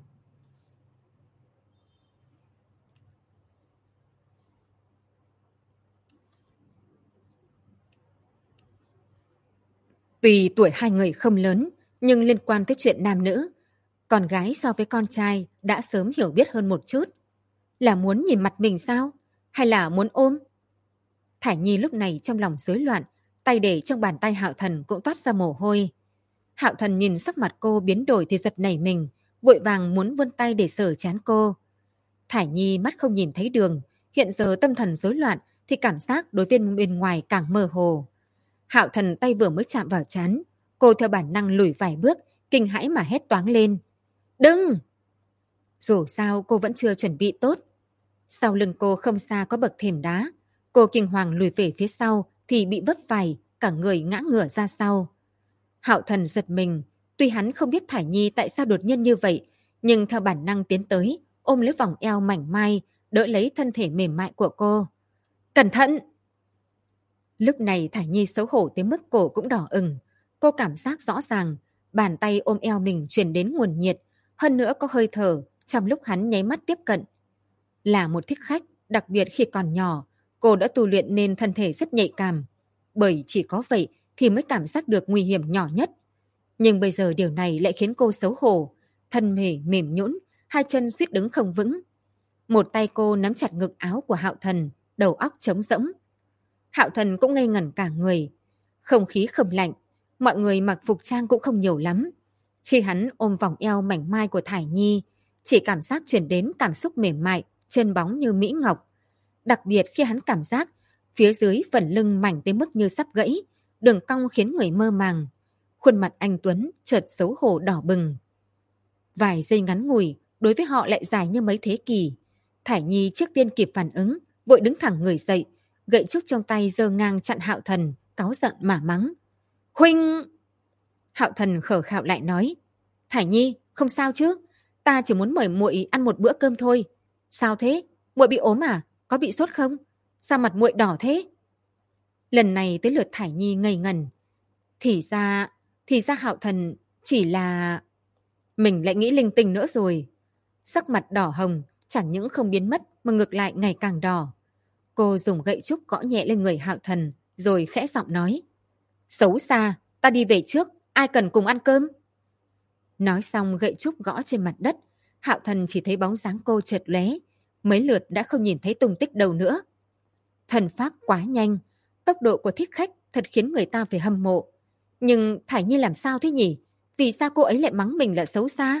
Tuy tuổi hai người không lớn, nhưng liên quan tới chuyện nam nữ, con gái so với con trai đã sớm hiểu biết hơn một chút. Là muốn nhìn mặt mình sao? Hay là muốn ôm? Thải Nhi lúc này trong lòng rối loạn, tay để trong bàn tay Hạo Thần cũng toát ra mồ hôi. Hạo Thần nhìn sắc mặt cô biến đổi thì giật nảy mình, vội vàng muốn vươn tay để sờ trán cô. Thải Nhi mắt không nhìn thấy đường, hiện giờ tâm thần rối loạn thì cảm giác đối viên bên ngoài càng mơ hồ. Hạo Thần tay vừa mới chạm vào trán, cô theo bản năng lùi vài bước, kinh hãi mà hét toáng lên. Đừng! Dù sao cô vẫn chưa chuẩn bị tốt. Sau lưng cô không xa có bậc thềm đá. Cô kinh hoàng lùi về phía sau thì bị vấp phải, cả người ngã ngửa ra sau. Hạo Thần giật mình, tuy hắn không biết Thải Nhi tại sao đột nhiên như vậy, nhưng theo bản năng tiến tới, ôm lấy vòng eo mảnh mai, đỡ lấy thân thể mềm mại của cô. Cẩn thận! Lúc này Thải Nhi xấu hổ tới mức cổ cũng đỏ ửng. Cô cảm giác rõ ràng, bàn tay ôm eo mình truyền đến nguồn nhiệt, hơn nữa có hơi thở trong lúc hắn nháy mắt tiếp cận. Là một thích khách, đặc biệt khi còn nhỏ, cô đã tu luyện nên thân thể rất nhạy cảm. Bởi chỉ có vậy thì mới cảm giác được nguy hiểm nhỏ nhất. Nhưng bây giờ điều này lại khiến cô xấu hổ, thân mềm nhũn, hai chân suýt đứng không vững. Một tay cô nắm chặt ngực áo của Hạo Thần, đầu óc trống rỗng. Hạo Thần cũng ngây ngẩn cả người. Không khí không lạnh, mọi người mặc phục trang cũng không nhiều lắm. Khi hắn ôm vòng eo mảnh mai của Thải Nhi, chỉ cảm giác truyền đến cảm xúc mềm mại, chân bóng như mỹ ngọc. Đặc biệt khi hắn cảm giác phía dưới phần lưng mảnh tới mức như sắp gãy, đường cong khiến người mơ màng. Khuôn mặt anh Tuấn chợt xấu hổ đỏ bừng. Vài giây ngắn ngủi, đối với họ lại dài như mấy thế kỷ. Thải Nhi trước tiên kịp phản ứng, vội đứng thẳng người dậy, gậy trúc trong tay giơ ngang chặn Hạo Thần, cáu giận mà mắng. Huynh! Hạo Thần khở khạo lại nói. Thải Nhi, không sao chứ? Ta chỉ muốn mời muội ăn một bữa cơm thôi. Sao thế? Muội bị ốm à? Có bị sốt không? Sao mặt muội đỏ thế? Lần này tới lượt Thải Nhi ngây ngẩn. Thì ra Hạo Thần chỉ là... Mình lại nghĩ linh tinh nữa rồi. Sắc mặt đỏ hồng, chẳng những không biến mất mà ngược lại ngày càng đỏ. Cô dùng gậy trúc gõ nhẹ lên người Hạo Thần, rồi khẽ giọng nói. Xấu xa, ta đi về trước, ai cần cùng ăn cơm? Nói xong gậy trúc gõ trên mặt đất, Hạo Thần chỉ thấy bóng dáng cô chợt lóe, mấy lượt đã không nhìn thấy tung tích đâu nữa. Thần pháp quá nhanh, tốc độ của thích khách thật khiến người ta phải hâm mộ. Nhưng Thải Nhi làm sao thế nhỉ? Vì sao cô ấy lại mắng mình là xấu xa?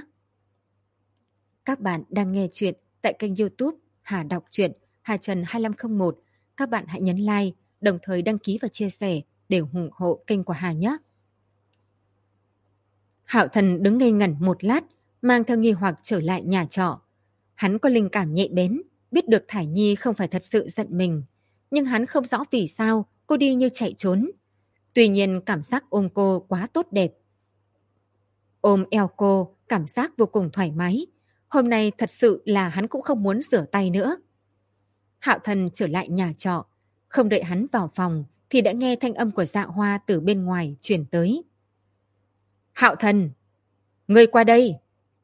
Các bạn đang nghe chuyện tại kênh YouTube Hà Đọc Truyện Hà Trần 2501. Các bạn hãy nhấn like, đồng thời đăng ký và chia sẻ để ủng hộ kênh của Hà nhé. Hạo Thần đứng ngây ngẩn một lát, mang theo nghi hoặc trở lại nhà trọ. Hắn có linh cảm nhạy bén, biết được Thải Nhi không phải thật sự giận mình. Nhưng hắn không rõ vì sao cô đi như chạy trốn. Tuy nhiên cảm giác ôm cô quá tốt đẹp. Ôm eo cô, cảm giác vô cùng thoải mái. Hôm nay thật sự là hắn cũng không muốn rửa tay nữa. Hạo Thần trở lại nhà trọ. Không đợi hắn vào phòng thì đã nghe thanh âm của Dạ Hoa từ bên ngoài truyền tới. Hạo Thần, ngươi qua đây.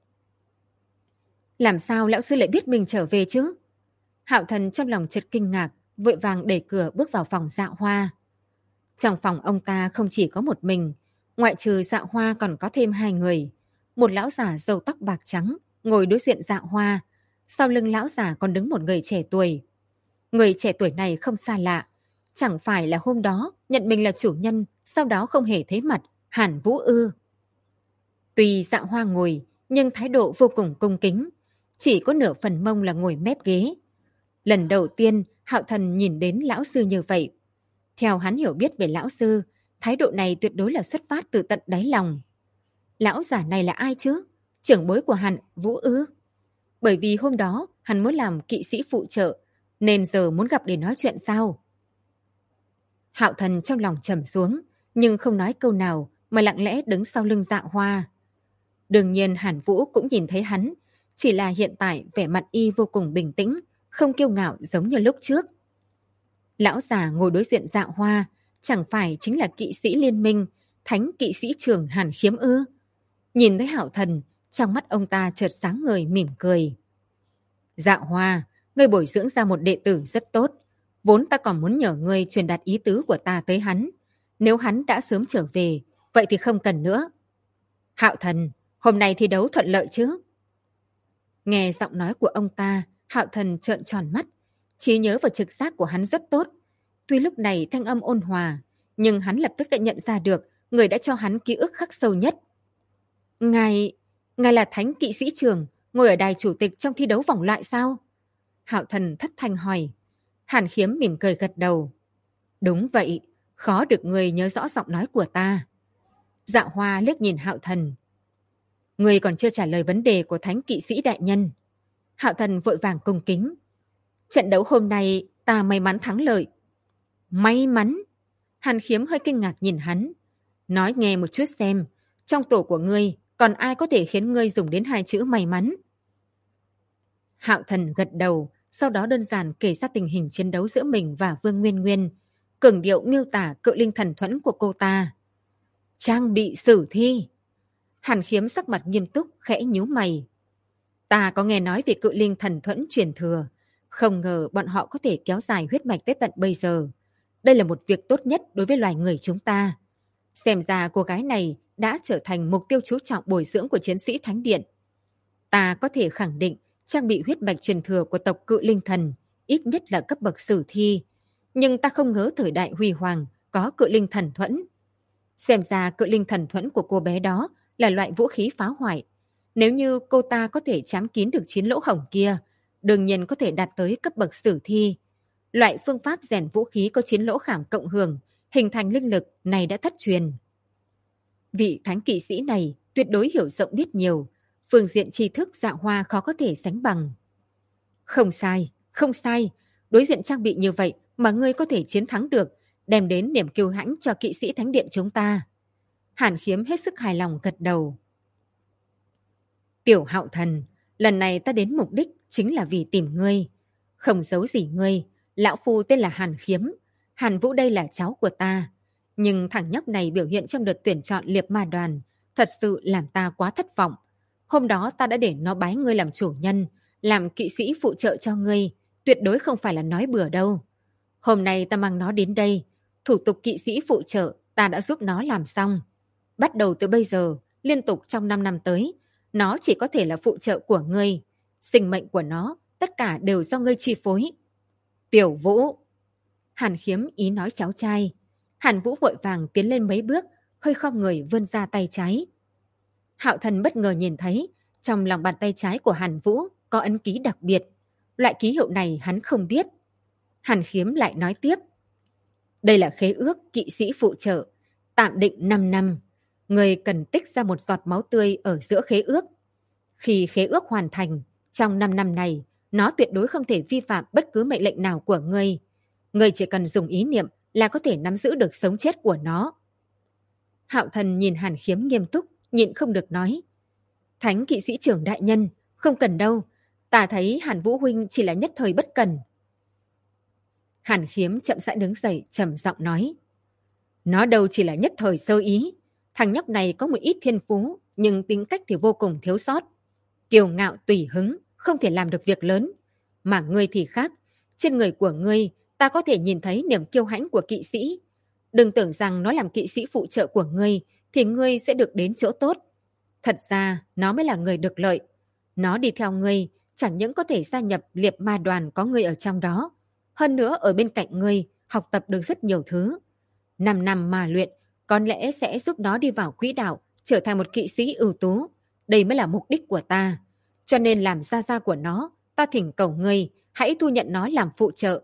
Làm sao lão sư lại biết mình trở về chứ? Hạo Thần trong lòng chợt kinh ngạc, vội vàng đẩy cửa bước vào phòng Dạ Hoa. Trong phòng ông ta không chỉ có một mình, ngoại trừ Dạ Hoa còn có thêm hai người. Một lão giả râu tóc bạc trắng ngồi đối diện Dạ Hoa, sau lưng lão giả còn đứng một người trẻ tuổi. Người trẻ tuổi này không xa lạ, chẳng phải là hôm đó nhận mình là chủ nhân, sau đó không hề thấy mặt, Hàn Vũ ư? Tuy Dạ Hoa ngồi, nhưng thái độ vô cùng cung kính, chỉ có nửa phần mông là ngồi mép ghế. Lần đầu tiên Hạo Thần nhìn đến lão sư như vậy. Theo hắn hiểu biết về lão sư, thái độ này tuyệt đối là xuất phát từ tận đáy lòng. Lão giả này là ai chứ? Trưởng bối của Hàn Vũ ư? Bởi vì hôm đó hắn muốn làm kỵ sĩ phụ trợ, nên giờ muốn gặp để nói chuyện sao? Hạo Thần trong lòng trầm xuống, nhưng không nói câu nào mà lặng lẽ đứng sau lưng Dạ Hoa. Đương nhiên Hàn Vũ cũng nhìn thấy hắn, chỉ là hiện tại vẻ mặt y vô cùng bình tĩnh, không kiêu ngạo giống như lúc trước. Lão già ngồi đối diện Dạ Hoa, chẳng phải chính là kỵ sĩ liên minh, thánh kỵ sĩ trưởng Hàn Khiếm ư? Nhìn thấy Hạo Thần, trong mắt ông ta chợt sáng ngời mỉm cười. Dạ Hoa, ngươi bồi dưỡng ra một đệ tử rất tốt. Vốn ta còn muốn nhờ ngươi truyền đạt ý tứ của ta tới hắn. Nếu hắn đã sớm trở về, vậy thì không cần nữa. Hạo Thần, hôm nay thi đấu thuận lợi chứ? Nghe giọng nói của ông ta, Hạo Thần trợn tròn mắt. Trí nhớ và trực giác của hắn rất tốt. Tuy lúc này thanh âm ôn hòa, nhưng hắn lập tức đã nhận ra được người đã cho hắn ký ức khắc sâu nhất. Ngài là thánh kỵ sĩ trưởng, ngồi ở đài chủ tịch trong thi đấu vòng loại sao? Hạo Thần thất thanh hỏi. Hàn Khiếm mỉm cười gật đầu. Đúng vậy, khó được người nhớ rõ giọng nói của ta. Dạ Hoa liếc nhìn Hạo Thần. Người còn chưa trả lời vấn đề của thánh kỵ sĩ đại nhân. Hạo Thần vội vàng cung kính. Trận đấu hôm nay ta may mắn thắng lợi. May mắn? Hàn Khiếm hơi kinh ngạc nhìn hắn. Nói nghe một chút xem, trong tổ của ngươi còn ai có thể khiến ngươi dùng đến hai chữ may mắn? Hạo Thần gật đầu, sau đó đơn giản kể ra tình hình chiến đấu giữa mình và Vương Nguyên Nguyên, cường điệu miêu tả cự linh thần thuẫn của cô ta. Trang bị sử thi. Hàn Khiếm sắc mặt nghiêm túc, khẽ nhíu mày. Ta có nghe nói về cự linh thần thuẫn truyền thừa, không ngờ bọn họ có thể kéo dài huyết mạch tới tận bây giờ. Đây là một việc tốt nhất đối với loài người chúng ta. Xem ra cô gái này đã trở thành mục tiêu chú trọng bồi dưỡng của chiến sĩ Thánh Điện. Ta có thể khẳng định trang bị huyết mạch truyền thừa của tộc cự linh thần ít nhất là cấp bậc sử thi. Nhưng ta không ngờ thời đại huy hoàng có cự linh thần thuẫn. Xem ra cự linh thần thuẫn của cô bé đó là loại vũ khí phá hoại. Nếu như cô ta có thể trám kín được 9 lỗ hổng kia, đương nhiên có thể đạt tới cấp bậc sử thi. Loại phương pháp rèn vũ khí có 9 lỗ khảm cộng hưởng, hình thành linh lực này đã thất truyền. Vị thánh kỵ sĩ này tuyệt đối hiểu rộng biết nhiều, phương diện tri thức Dạ Hoa khó có thể sánh bằng. Không sai, không sai. Đối diện trang bị như vậy mà ngươi có thể chiến thắng được, đem đến niềm kiêu hãnh cho kỵ sĩ Thánh Điện chúng ta. Hàn Khiếm hết sức hài lòng gật đầu. Tiểu Hạo Thần, lần này ta đến mục đích chính là vì tìm ngươi. Không giấu gì ngươi, lão phu tên là Hàn Khiếm. Hàn Vũ đây là cháu của ta. Nhưng thằng nhóc này biểu hiện trong đợt tuyển chọn liệp ma đoàn, thật sự làm ta quá thất vọng. Hôm đó ta đã để nó bái ngươi làm chủ nhân, làm kỵ sĩ phụ trợ cho ngươi, tuyệt đối không phải là nói bừa đâu. Hôm nay ta mang nó đến đây, thủ tục kỵ sĩ phụ trợ ta đã giúp nó làm xong. Bắt đầu từ bây giờ, liên tục trong 5 năm tới, nó chỉ có thể là phụ trợ của ngươi. Sinh mệnh của nó, tất cả đều do ngươi chi phối. Tiểu Vũ. Hàn Khiếm ý nói cháu trai. Hàn Vũ vội vàng tiến lên mấy bước, hơi khom người vươn ra tay trái. Hạo Thần bất ngờ nhìn thấy, trong lòng bàn tay trái của Hàn Vũ có ấn ký đặc biệt. Loại ký hiệu này hắn không biết. Hàn Khiếm lại nói tiếp. Đây là khế ước kỵ sĩ phụ trợ, tạm định 5 năm. Người cần tích ra một giọt máu tươi ở giữa khế ước. Khi khế ước hoàn thành, trong 5 năm này, nó tuyệt đối không thể vi phạm bất cứ mệnh lệnh nào của ngươi. Ngươi chỉ cần dùng ý niệm là có thể nắm giữ được sống chết của nó. Hạo Thần nhìn Hàn Khiếm nghiêm túc, nhịn không được nói. Thánh kỵ sĩ trưởng đại nhân, không cần đâu. Ta thấy Hàn Vũ huynh chỉ là nhất thời bất cần. Hàn Khiếm chậm rãi đứng dậy, trầm giọng nói. Nó đâu chỉ là nhất thời sơ ý. Thằng nhóc này có một ít thiên phú, nhưng tính cách thì vô cùng thiếu sót. Kiêu ngạo tùy hứng, không thể làm được việc lớn. Mà ngươi thì khác. Trên người của ngươi, ta có thể nhìn thấy niềm kiêu hãnh của kỵ sĩ. Đừng tưởng rằng nó làm kỵ sĩ phụ trợ của ngươi, thì ngươi sẽ được đến chỗ tốt. Thật ra, nó mới là người được lợi. Nó đi theo ngươi, chẳng những có thể gia nhập liệp ma đoàn có ngươi ở trong đó. Hơn nữa ở bên cạnh ngươi, học tập được rất nhiều thứ. 5 năm mà luyện, có lẽ sẽ giúp nó đi vào quỹ đạo, trở thành một kỵ sĩ ưu tú. Đây mới là mục đích của ta. Cho nên làm gia gia của nó, ta thỉnh cầu ngươi, hãy thu nhận nó làm phụ trợ.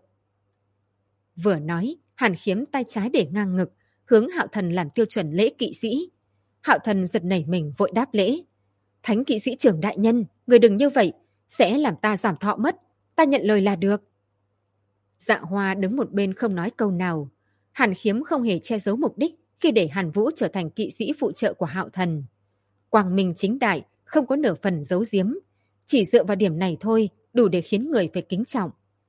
Vừa nói, Hàn Khiếm tay trái để ngang ngực, hướng Hạo Thần làm tiêu chuẩn lễ kỵ sĩ. Hạo Thần giật nảy mình vội đáp lễ. Thánh kỵ sĩ trưởng đại nhân, người đừng như vậy, sẽ làm ta giảm thọ mất. Ta nhận lời là được. Dạ Hoa đứng một bên không nói câu nào. Hàn Khiếm không hề che giấu mục đích khi để Hàn Vũ trở thành kỵ sĩ phụ trợ của Hạo Thần. Quang minh chính đại, không có nửa phần giấu giếm. Chỉ dựa vào điểm này thôi, đủ để khiến người phải kính trọng.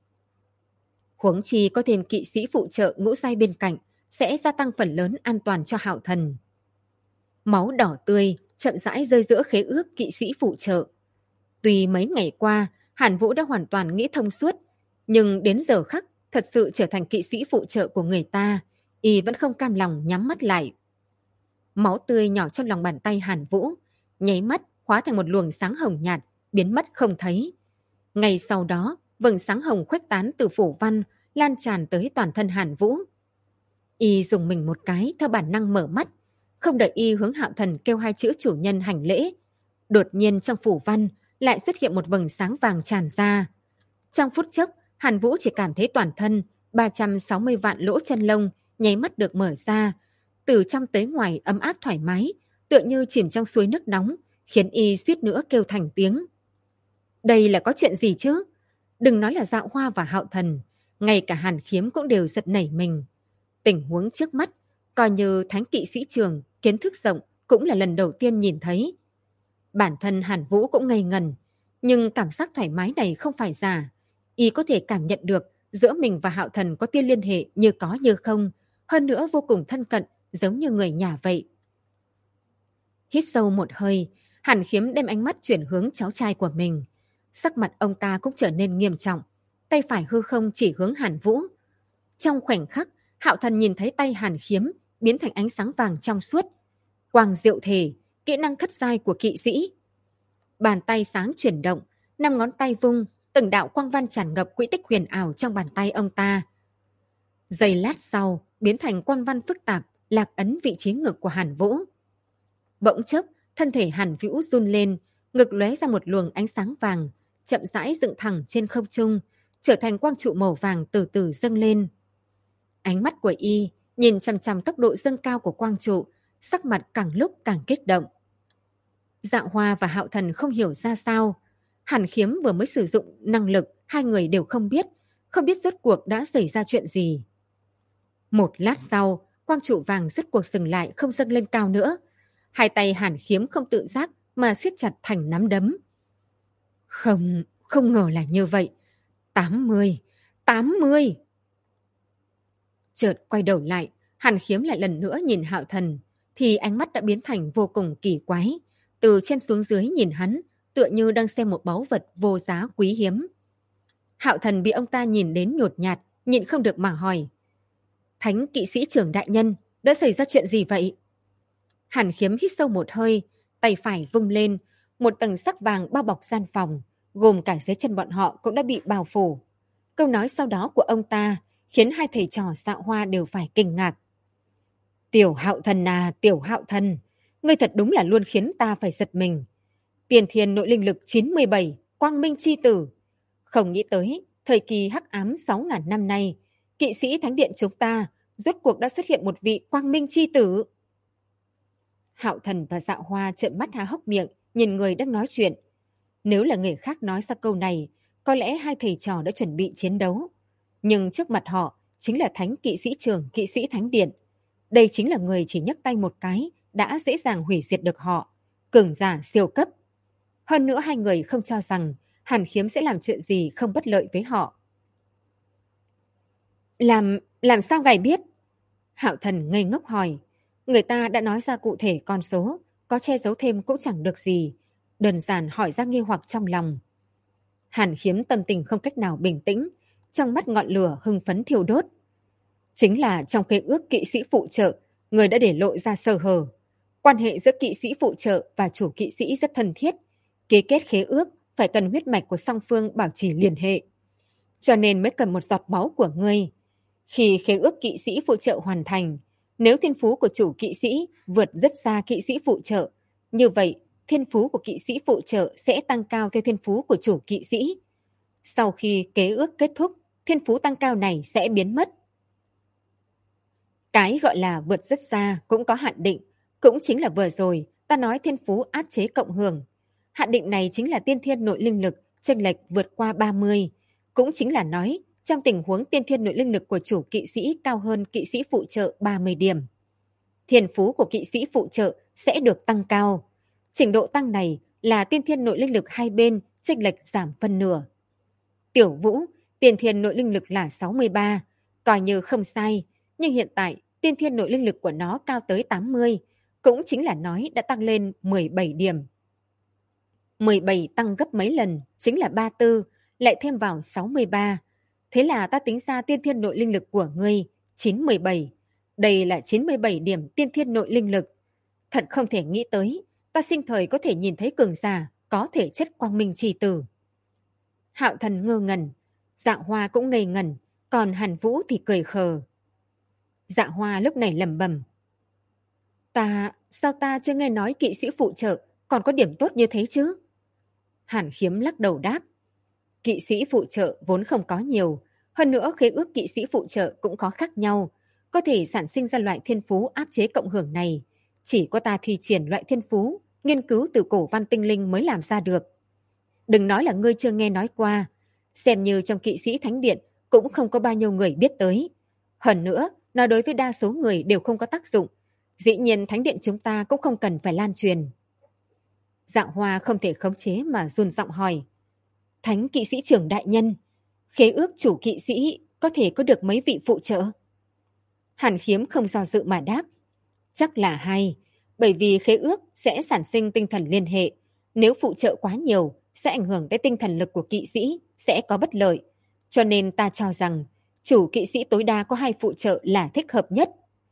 Huống chi có thêm kỵ sĩ phụ trợ ngũ giai bên cạnh, sẽ gia tăng phần lớn an toàn cho Hạo Thần. Máu đỏ tươi chậm rãi rơi giữa khế ước kỵ sĩ phụ trợ. Tuy mấy ngày qua, Hàn Vũ đã hoàn toàn nghĩ thông suốt, nhưng đến giờ khắc thật sự trở thành kỵ sĩ phụ trợ của người ta, y vẫn không cam lòng nhắm mắt lại. Máu tươi nhỏ trong lòng bàn tay Hàn Vũ, nháy mắt hóa thành một luồng sáng hồng nhạt, biến mất không thấy. Ngay sau đó, vầng sáng hồng khuếch tán từ phủ văn, lan tràn tới toàn thân Hàn Vũ. Y dùng mình một cái theo bản năng mở mắt, không đợi y hướng Hạo Thần kêu hai chữ chủ nhân hành lễ. Đột nhiên trong phủ văn lại xuất hiện một vầng sáng vàng tràn ra. Trong phút chốc, Hàn Vũ chỉ cảm thấy toàn thân 360 vạn lỗ chân lông nháy mắt được mở ra, từ trong tới ngoài ấm áp thoải mái, tựa như chìm trong suối nước nóng, khiến y suýt nữa kêu thành tiếng. Đây là có chuyện gì chứ? Đừng nói là Dạo Hoa và Hạo Thần, ngay cả Hàn Khiếm cũng đều giật nảy mình. Tình huống trước mắt, coi như thánh kỵ sĩ trường, kiến thức rộng, cũng là lần đầu tiên nhìn thấy. Bản thân Hàn Vũ cũng ngây ngần, nhưng cảm giác thoải mái này không phải giả. Y có thể cảm nhận được giữa mình và Hạo Thần có tia liên hệ như có như không, hơn nữa vô cùng thân cận, giống như người nhà vậy. Hít sâu một hơi, Hàn Khiếm đem ánh mắt chuyển hướng cháu trai của mình. Sắc mặt ông ta cũng trở nên nghiêm trọng, tay phải hư không chỉ hướng Hàn Vũ. Trong khoảnh khắc, Hạo Thần nhìn thấy tay Hàn Khiếm biến thành ánh sáng vàng trong suốt. Quang diệu thể, kỹ năng thất giai của kỵ sĩ. Bàn tay sáng chuyển động, 5 ngón tay vung, từng đạo quang văn tràn ngập quỹ tích huyền ảo trong bàn tay ông ta. Giây lát sau, biến thành quang văn phức tạp, lạc ấn vị trí ngực của Hàn Vũ. Bỗng chốc, thân thể Hàn Vũ run lên, ngực lóe ra một luồng ánh sáng vàng, chậm rãi dựng thẳng trên không trung, trở thành quang trụ màu vàng từ từ dâng lên. Ánh mắt của y nhìn chằm chằm tốc độ dâng cao của quang trụ, sắc mặt càng lúc càng kích động. Dạo Hoa và Hạo Thần không hiểu ra sao. Hàn Khiếm vừa mới sử dụng năng lực, hai người đều không biết rốt cuộc đã xảy ra chuyện gì. Một lát sau, quang trụ vàng rốt cuộc dừng lại không dâng lên cao nữa. Hai tay Hàn Khiếm không tự giác mà siết chặt thành nắm đấm. Không ngờ là như vậy. 80. Chợt quay đầu lại, Hàn Khiếm lại lần nữa nhìn Hạo Thần, thì ánh mắt đã biến thành vô cùng kỳ quái. Từ trên xuống dưới nhìn hắn, tựa như đang xem một báu vật vô giá quý hiếm. Hạo Thần bị ông ta nhìn đến nhột nhạt, nhịn không được mà hỏi. Thánh kỵ sĩ trưởng đại nhân, đã xảy ra chuyện gì vậy? Hàn Khiếm hít sâu một hơi, tay phải vung lên, một tầng sắc vàng bao bọc gian phòng, gồm cả dưới chân bọn họ cũng đã bị bao phủ. Câu nói sau đó của ông ta khiến hai thầy trò Dạo Hoa đều phải kinh ngạc. Tiểu Hạo Thần à, Tiểu Hạo Thần, ngươi thật đúng là luôn khiến ta phải giật mình. Tiền thiên nội linh lực 97, quang minh chi tử. Không nghĩ tới, thời kỳ hắc ám 6.000 năm nay, kỵ sĩ thánh điện chúng ta rốt cuộc đã xuất hiện một vị quang minh chi tử. Hạo Thần và Dạo Hoa trợn mắt há hốc miệng, nhìn người đang nói chuyện. Nếu là người khác nói ra câu này, có lẽ hai thầy trò đã chuẩn bị chiến đấu. Nhưng trước mặt họ chính là thánh kỵ sĩ trưởng kỵ sĩ thánh điện. Đây chính là người chỉ nhấc tay một cái đã dễ dàng hủy diệt được họ. Cường giả siêu cấp. Hơn nữa hai người không cho rằng Hàn Khiếm sẽ làm chuyện gì không bất lợi với họ. Làm sao ngài biết? Hạo Thần ngây ngốc hỏi. Người ta đã nói ra cụ thể con số, có che giấu thêm cũng chẳng được gì. Đơn giản hỏi ra nghi hoặc trong lòng. Hàn Khiếm tâm tình không cách nào bình tĩnh, trong mắt ngọn lửa hưng phấn thiêu đốt. Chính là trong khế ước kỵ sĩ phụ trợ, người đã để lộ ra sơ hở. Quan hệ giữa kỵ sĩ phụ trợ và chủ kỵ sĩ rất thân thiết. Ký kết khế ước phải cần huyết mạch của song phương bảo trì liên hệ. Cho nên mới cần một giọt máu của ngươi. Khi khế ước kỵ sĩ phụ trợ hoàn thành, nếu thiên phú của chủ kỵ sĩ vượt rất xa kỵ sĩ phụ trợ, như vậy thiên phú của kỵ sĩ phụ trợ sẽ tăng cao theo thiên phú của chủ kỵ sĩ. Sau khi kế ước kết thúc, thiên phú tăng cao này sẽ biến mất. Cái gọi là vượt rất xa cũng có hạn định, cũng chính là vừa rồi ta nói thiên phú áp chế cộng hưởng. Hạn định này chính là tiên thiên nội linh lực chênh lệch vượt qua 30, cũng chính là nói trong tình huống tiên thiên nội linh lực của chủ kỵ sĩ cao hơn kỵ sĩ phụ trợ 30 điểm. Thiên phú của kỵ sĩ phụ trợ sẽ được tăng cao. Trình độ tăng này là tiên thiên nội linh lực hai bên chênh lệch giảm phân nửa. Tiểu Vũ, tiên thiên nội linh lực là 63, coi như không sai, nhưng hiện tại tiên thiên nội linh lực của nó cao tới 80, cũng chính là nói đã tăng lên 17 điểm. 17 tăng gấp mấy lần, chính là 34, lại thêm vào 63. Thế là ta tính ra tiên thiên nội linh lực của ngươi 917. Đây là 97 điểm tiên thiên nội linh lực. Thật không thể nghĩ tới, ta sinh thời có thể nhìn thấy cường giả, có thể chất quang minh trì tử. Hạo Thần ngơ ngẩn, Dạ Hoa cũng ngây ngẩn, còn Hàn Vũ thì cười khờ. Dạ Hoa lúc này lẩm bẩm. Sao ta chưa nghe nói kỵ sĩ phụ trợ còn có điểm tốt như thế chứ? Hàn Khiếm lắc đầu đáp. Kỵ sĩ phụ trợ vốn không có nhiều, hơn nữa khế ước kỵ sĩ phụ trợ cũng có khác nhau, có thể sản sinh ra loại thiên phú áp chế cộng hưởng này. Chỉ có ta thi triển loại thiên phú, nghiên cứu từ cổ văn tinh linh mới làm ra được. Đừng nói là ngươi chưa nghe nói qua, xem như trong kỵ sĩ thánh điện cũng không có bao nhiêu người biết tới. Hơn nữa, nó đối với đa số người đều không có tác dụng. Dĩ nhiên thánh điện chúng ta cũng không cần phải lan truyền. Dạng Hoa không thể khống chế mà run giọng hỏi. Thánh kỵ sĩ trưởng đại nhân, khế ước chủ kỵ sĩ có thể có được mấy vị phụ trợ? Hàn Khiếm không do dự mà đáp. Chắc là hay, bởi vì khế ước sẽ sản sinh tinh thần liên hệ. Nếu phụ trợ quá nhiều, sẽ ảnh hưởng tới tinh thần lực của kỵ sĩ, sẽ có bất lợi. Cho nên ta cho rằng, chủ kỵ sĩ tối đa có 2 phụ trợ là thích hợp nhất.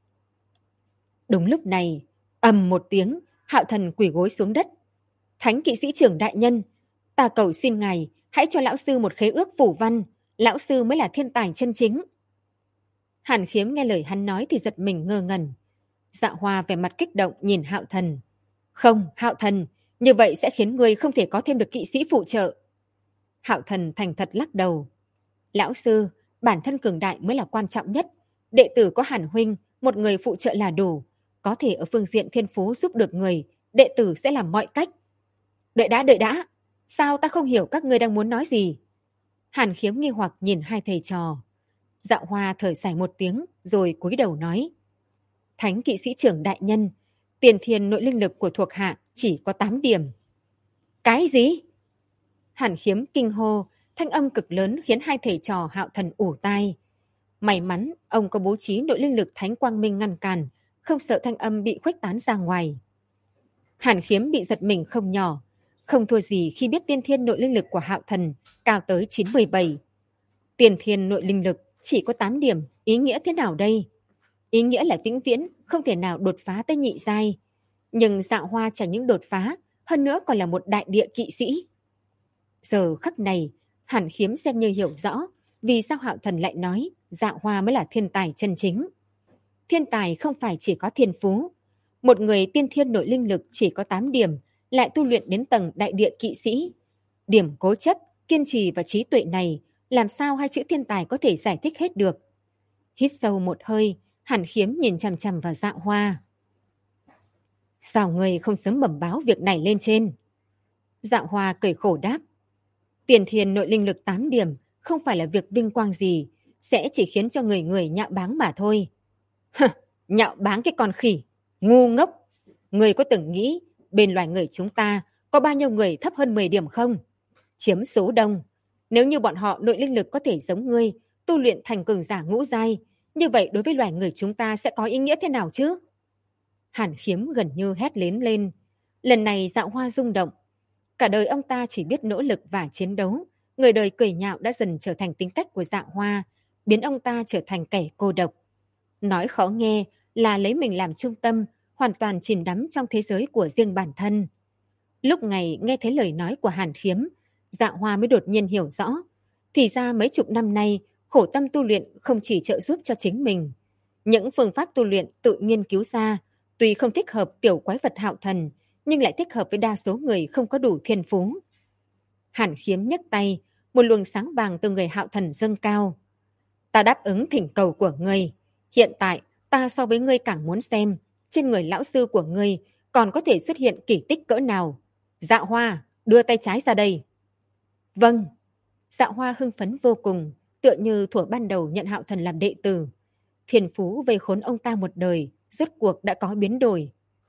Đúng lúc này, ầm một tiếng, Hạo Thần quỳ gối xuống đất. Thánh kỵ sĩ trưởng đại nhân, ta cầu xin ngài, hãy cho lão sư một khế ước phủ văn, lão sư mới là thiên tài chân chính. Hàn Khiếm nghe lời hắn nói thì giật mình ngơ ngẩn. Dạ Hoa vẻ mặt kích động nhìn Hạo Thần. Không, Hạo Thần, như vậy sẽ khiến ngươi không thể có thêm được kỵ sĩ phụ trợ. Hạo Thần thành thật lắc đầu. Lão sư, bản thân cường đại mới là quan trọng nhất. Đệ tử có Hàn huynh, một người phụ trợ là đủ. Có thể ở phương diện thiên phú giúp được người, đệ tử sẽ làm mọi cách. Đợi đã. Sao ta không hiểu các ngươi đang muốn nói gì? Hàn Khiếm nghi hoặc nhìn hai thầy trò. Dạ Hoa thở dài một tiếng rồi cúi đầu nói. Thánh kỵ sĩ trưởng đại nhân, tiền thiên nội linh lực của thuộc hạ chỉ có 8 điểm. Cái gì? Hàn Khiếm kinh hô, thanh âm cực lớn khiến hai thầy trò Hạo Thần ủ tai. May mắn ông có bố trí nội linh lực thánh quang minh ngăn cản, không sợ thanh âm bị khuếch tán ra ngoài. Hàn Khiếm bị giật mình không nhỏ, không thua gì khi biết tiên thiên nội linh lực của Hạo Thần cao tới 917. Tiền thiên nội linh lực chỉ có 8 điểm, ý nghĩa thế nào đây? Ý nghĩa là vĩnh viễn không thể nào đột phá tới nhị giai. Nhưng Dạ Hoa chẳng những đột phá, hơn nữa còn là một đại địa kỵ sĩ. Giờ khắc này, Hàn Khiếm xem như hiểu rõ vì sao Hạo Thần lại nói Dạ Hoa mới là thiên tài chân chính. Thiên tài không phải chỉ có thiên phú. Một người tiên thiên nội linh lực chỉ có 8 điểm, lại tu luyện đến tầng đại địa kỵ sĩ. Điểm cố chấp, kiên trì và trí tuệ này, làm sao hai chữ thiên tài có thể giải thích hết được? Hít sâu một hơi, Hàn Khiếm nhìn chằm chằm vào Dạ Hoa. Sao người không sớm bẩm báo việc này lên trên? Dạ Hoa cười khổ đáp. Tiền thiên nội linh lực 8 điểm không phải là việc vinh quang gì, sẽ chỉ khiến cho người người nhạo báng mà thôi. Hừ, nhạo báng cái con khỉ, ngu ngốc. Người có từng nghĩ bên loài người chúng ta có bao nhiêu người thấp hơn 10 điểm không? Chiếm số đông. Nếu như bọn họ nội linh lực có thể giống ngươi, tu luyện thành cường giả ngũ giai, như vậy đối với loài người chúng ta sẽ có ý nghĩa thế nào chứ? Hàn Khiếm gần như hét lớn lên. Lần này Dạ Hoa rung động. Cả đời ông ta chỉ biết nỗ lực và chiến đấu. Người đời cười nhạo đã dần trở thành tính cách của Dạ Hoa, biến ông ta trở thành kẻ cô độc. Nói khó nghe là lấy mình làm trung tâm, hoàn toàn chìm đắm trong thế giới của riêng bản thân. Lúc này nghe thấy lời nói của Hàn Khiếm, Dạ Hoa mới đột nhiên hiểu rõ. Thì ra mấy chục năm nay, khổ tâm tu luyện không chỉ trợ giúp cho chính mình. Những phương pháp tu luyện tự nghiên cứu ra, tuy không thích hợp tiểu quái vật Hạo Thần, nhưng lại thích hợp với đa số người không có đủ thiên phú. Hàn Khiếm nhấc tay, một luồng sáng vàng từ người Hạo Thần dâng cao. Ta đáp ứng thỉnh cầu của ngươi. Hiện tại, ta so với ngươi càng muốn xem, trên người lão sư của ngươi còn có thể xuất hiện kỳ tích cỡ nào. Dạ Hoa, đưa tay trái ra đây. Vâng. Dạ Hoa hưng phấn vô cùng, tựa như thuở ban đầu nhận Hạo Thần làm đệ tử. Thiên phú vây khốn ông ta một đời, rốt cuộc đã có biến đổi.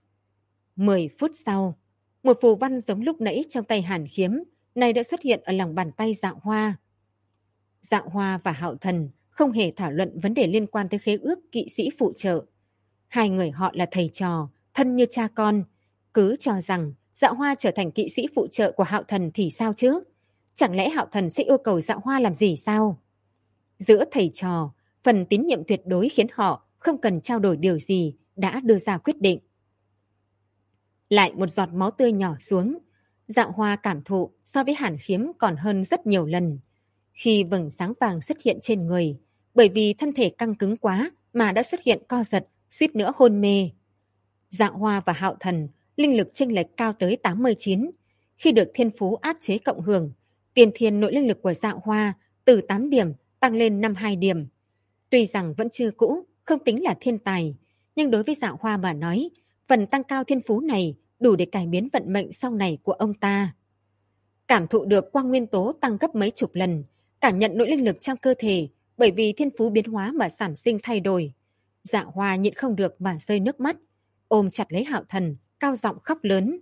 10 phút sau, một phù văn giống lúc nãy trong tay Hàn Khiếm, này đã xuất hiện ở lòng bàn tay Dạ Hoa. Dạ Hoa và Hạo Thần không hề thảo luận vấn đề liên quan tới khế ước kỵ sĩ phụ trợ. Hai người họ là thầy trò, thân như cha con. Cứ cho rằng Dạ Hoa trở thành kỵ sĩ phụ trợ của Hạo Thần thì sao chứ? Chẳng lẽ Hạo Thần sẽ yêu cầu Dạ Hoa làm gì sao? Giữa thầy trò, phần tín nhiệm tuyệt đối khiến họ không cần trao đổi điều gì đã đưa ra quyết định. Lại một giọt máu tươi nhỏ xuống. Dạ Hoa cảm thụ so với Hàn Khiếm còn hơn rất nhiều lần. Khi vầng sáng vàng xuất hiện trên người, bởi vì thân thể căng cứng quá mà đã xuất hiện co giật, suýt nữa hôn mê. Dạ Hoa và Hạo Thần, linh lực chênh lệch cao tới 89. Khi được thiên phú áp chế cộng hưởng, tiền thiên nội linh lực của Dạ Hoa từ 8 điểm tăng lên 52 điểm. Tuy rằng vẫn chưa cũ, không tính là thiên tài, nhưng đối với Dạ Hoa mà nói, phần tăng cao thiên phú này đủ để cải biến vận mệnh sau này của ông ta. Cảm thụ được quang nguyên tố tăng gấp mấy chục lần, cảm nhận nội linh lực trong cơ thể bởi vì thiên phú biến hóa mà sản sinh thay đổi. Dạ Hoa nhịn không được mà rơi nước mắt, ôm chặt lấy Hạo Thần, cao giọng khóc lớn.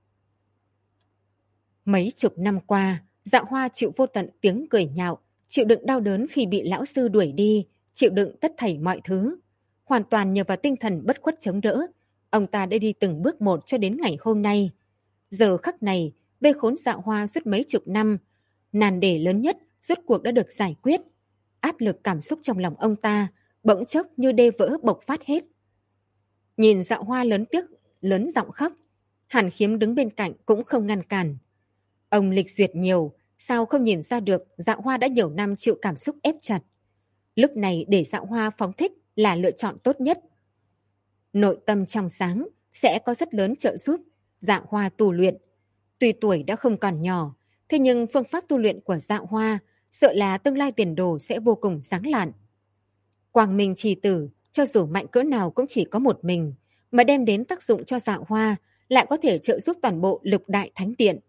Mấy chục năm qua, Dạ Hoa chịu vô tận tiếng cười nhạo, chịu đựng đau đớn khi bị lão sư đuổi đi, chịu đựng tất thảy mọi thứ. Hoàn toàn nhờ vào tinh thần bất khuất chống đỡ, ông ta đã đi từng bước một cho đến ngày hôm nay. Giờ khắc này, vây khốn Dạ Hoa suốt mấy chục năm, nan đề lớn nhất rốt cuộc đã được giải quyết. Áp lực cảm xúc trong lòng ông ta bỗng chốc như đê vỡ bộc phát hết. Nhìn Dạ Hoa lớn giọng khóc, Hàn Khiếm đứng bên cạnh cũng không ngăn cản. Ông lịch duyệt nhiều, sao không nhìn ra được Dạ Hoa đã nhiều năm chịu cảm xúc ép chặt. Lúc này để Dạ Hoa phóng thích là lựa chọn tốt nhất. Nội tâm trong sáng sẽ có rất lớn trợ giúp Dạ Hoa tu luyện. Tuy tuổi đã không còn nhỏ, thế nhưng phương pháp tu luyện của Dạ Hoa sợ là tương lai tiền đồ sẽ vô cùng sáng lạn. Quang Minh Chi Tử, cho dù mạnh cỡ nào cũng chỉ có một mình, mà đem đến tác dụng cho Dạ Hoa lại có thể trợ giúp toàn bộ Lục Đại Thánh Điện.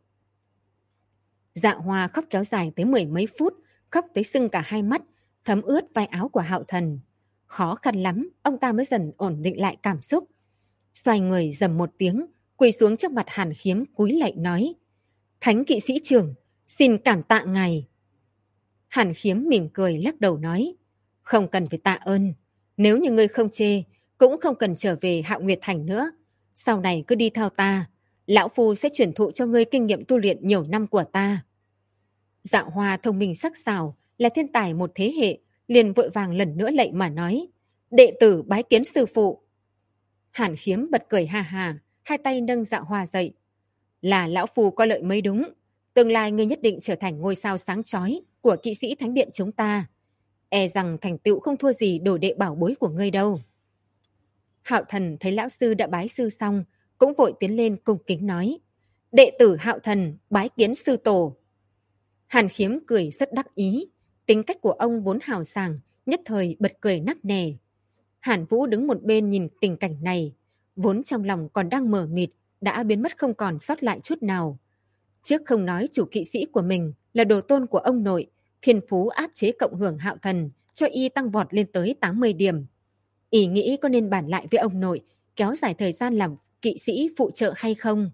Dạ Hoa khóc kéo dài tới 10 mấy phút, khóc tới sưng cả hai mắt, thấm ướt vai áo của Hạo Thần. Khó khăn lắm, ông ta mới dần ổn định lại cảm xúc. Xoay người rầm một tiếng, quỳ xuống trước mặt Hàn Khiếm cúi lạy nói: Thánh kỵ sĩ trưởng, xin cảm tạ ngài. Hàn Khiếm mỉm cười lắc đầu nói: Không cần phải tạ ơn, nếu như ngươi không chê, cũng không cần trở về Hạo Nguyệt Thành nữa. Sau này cứ đi theo ta, lão phu sẽ truyền thụ cho ngươi kinh nghiệm tu luyện nhiều năm của ta. Dạ Hoa thông minh sắc sảo, là thiên tài một thế hệ, liền vội vàng lần nữa lạy mà nói: Đệ tử bái kiến sư phụ. Hàn Khiếm bật cười ha ha, hai tay nâng Dạ Hoa dậy. Là lão phu có lợi mới đúng, tương lai ngươi nhất định trở thành ngôi sao sáng chói của kỵ sĩ thánh điện chúng ta. E rằng thành tựu không thua gì đồ đệ bảo bối của ngươi đâu. Hạo Thần thấy lão sư đã bái sư xong, cũng vội tiến lên cung kính nói: Đệ tử Hạo Thần bái kiến sư tổ. Hàn Khiếm cười rất đắc ý, tính cách của ông vốn hào sảng, nhất thời bật cười nắc nẻ. Hàn Vũ đứng một bên nhìn tình cảnh này, vốn trong lòng còn đang mờ mịt, đã biến mất không còn sót lại chút nào. Trước không nói chủ kỵ sĩ của mình là đồ tôn của ông nội, thiên phú áp chế cộng hưởng Hạo Thần cho y tăng vọt lên tới 80 điểm. Y nghĩ có nên bàn lại với ông nội, kéo dài thời gian làm kỵ sĩ phụ trợ hay không?